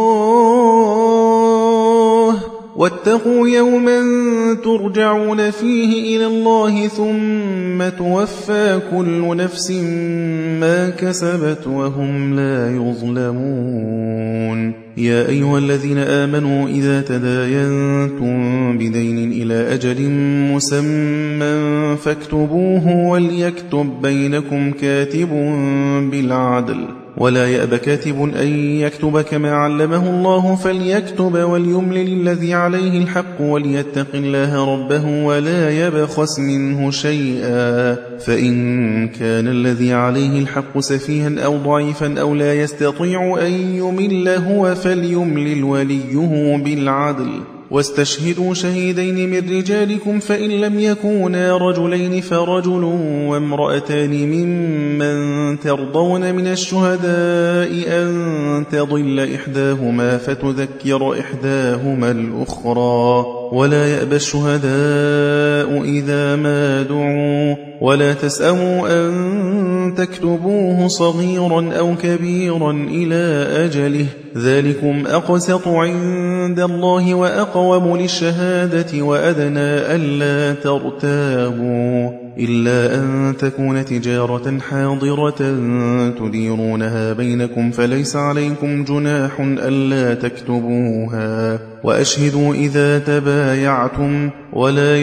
الله واتقوا يوما ترجعون فيه إلى الله ثم توفى كل نفس ما كسبت وهم لا يظلمون. يا أيها الذين آمنوا إذا تداينتم بدين إلى أجل مسمى فاكتبوه وليكتب بينكم كاتب بالعدل ولا يأب كاتب أن يكتب كما علمه الله فليكتب وليملل الذي عليه الحق وليتق الله ربه ولا يبخس منه شيئا فإن كان الذي عليه الحق سفيها أو ضعيفا أو لا يستطيع أن يمل هو فليملل وليه بالعدل واستشهدوا شهيدين من رجالكم فإن لم يكونا رجلين فرجل وامرأتان ممن ترضون من الشهداء أن تضل إحداهما فتذكر إحداهما الأخرى ولا يأبى الشهداء إذا ما دعوا ولا تسأموا أن تكتبوه صغيرا أو كبيرا إلى أجله ذلكم أقسط عند الله وأقوم للشهادة وأدنى ألا ترتابوا إلا أن تكون تجارة حاضرة تديرونها بينكم فليس عليكم جناح ألا تكتبوها وأشهدوا إذا تبايعتم ولا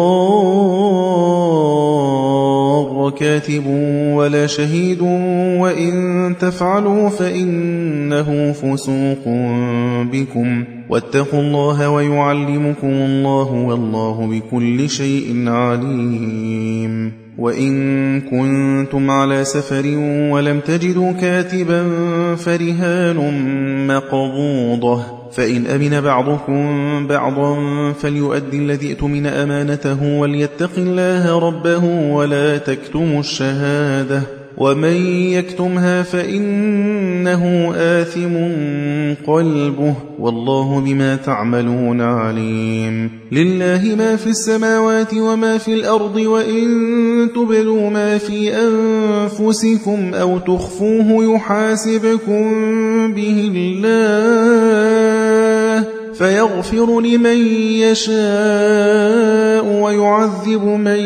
يضار كاتب ولا شهيد وإن تفعلوا فإنه فسوق بكم واتقوا الله ويعلمكم الله والله بكل شيء عليم. وإن كنتم على سفر ولم تجدوا كاتبا فرهان مقبوضة فإن أمن بعضكم بعضا فليؤدي الذي اؤتمن أمانته وليتق الله ربه ولا تكتموا الشهادة ومن يكتمها فإنه آثم قلبه والله بما تعملون عليم. لله ما في السماوات وما في الأرض وإن تبدوا ما في أنفسكم أو تخفوه يحاسبكم به الله فيغفر لمن يشاء ويعذب من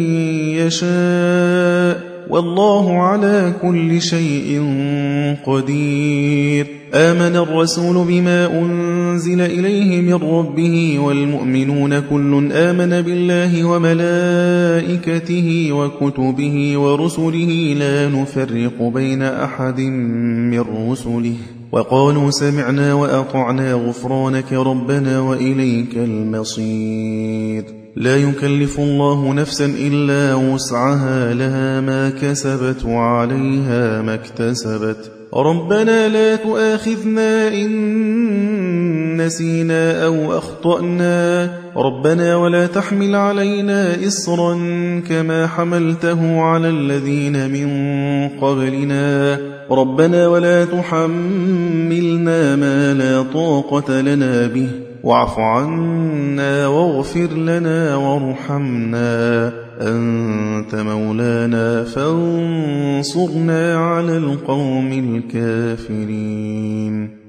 يشاء والله على كل شيء قدير. آمن الرسول بما أنزل إليه من ربه والمؤمنون كل آمن بالله وملائكته وكتبه ورسله لا نفرق بين أحد من رسله وقالوا سمعنا وأطعنا غفرانك ربنا وإليك المصير. لا يكلف الله نفسا إلا وسعها لها ما كسبت وعليها ما اكتسبت ربنا لا تؤاخذنا إن نسينا أو أخطأنا ربنا ولا تحمل علينا إصرا كما حملته على الذين من قبلنا ربنا ولا تحملنا ما لا طاقة لنا به واعف عنا واغفر لنا وارحمنا أنت مولانا فانصرنا على القوم الكافرين.